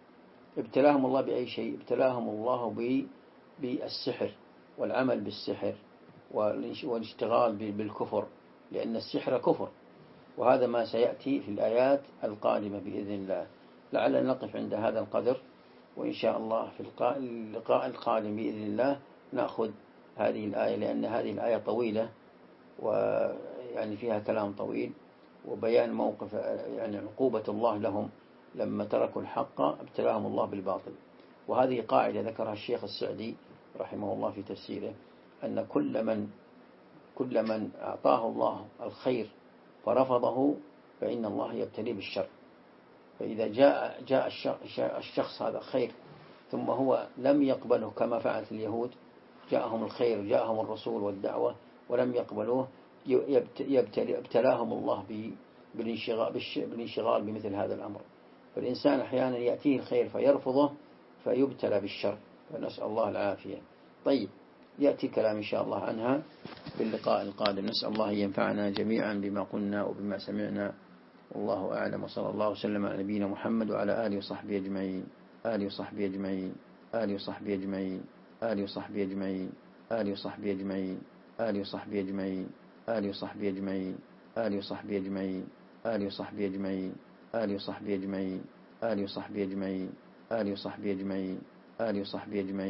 ابتلاهم الله بأي شيء؟ ابتلاهم الله بالسحر والعمل بالسحر والاشتغال بالكفر، لأن السحر كفر، وهذا ما سيأتي في الآيات القادمة بإذن الله. لعلنا نقف عند هذا القدر، وإن شاء الله في اللقاء القادم بإذن الله نأخذ هذه الآية، لأن هذه الآية طويلة ويعني فيها كلام طويل وبيان موقف يعني عقوبة الله لهم لما تركوا الحق ابتلاهم الله بالباطل. وهذه قاعدة ذكرها الشيخ السعدي رحمه الله في تفسيره، أن كل من أعطاه الله الخير فرفضه فإن الله يبتلي بالشر. فإذا جاء الشخص هذا خير ثم هو لم يقبله كما فعلت اليهود، جاءهم الخير وجاءهم الرسول والدعوة ولم يقبلوه، ابتلاهم الله بالانشغال بمثل هذا الأمر. فالإنسان أحيانا يأتيه الخير فيرفضه فيبتلى بالشر، فنسأل الله العافية. طيب، يأتي كلام إن شاء الله عنها في اللقاء القادم. نسأل الله أن ينفعنا جميعا بما قلنا وبما سمعنا، والله أعلم، وصلى الله وسلم على نبينا محمد وعلى آله وصحبه أجمعين، آله وصحبه أجمعين، آله وصحبه أجمعين، آله وصحبه أجمعين، آله وصحبه أجمعين، آله وصحبه أجمعين، آله وصحبه أجمعين، آله وصحبه أجمعين، آله وصحبه أجمعين، آله وصحبه أجمعين، آله وصحبه أجمعين، آله وصحبه أجمعين، آله وصحبه أجمعين.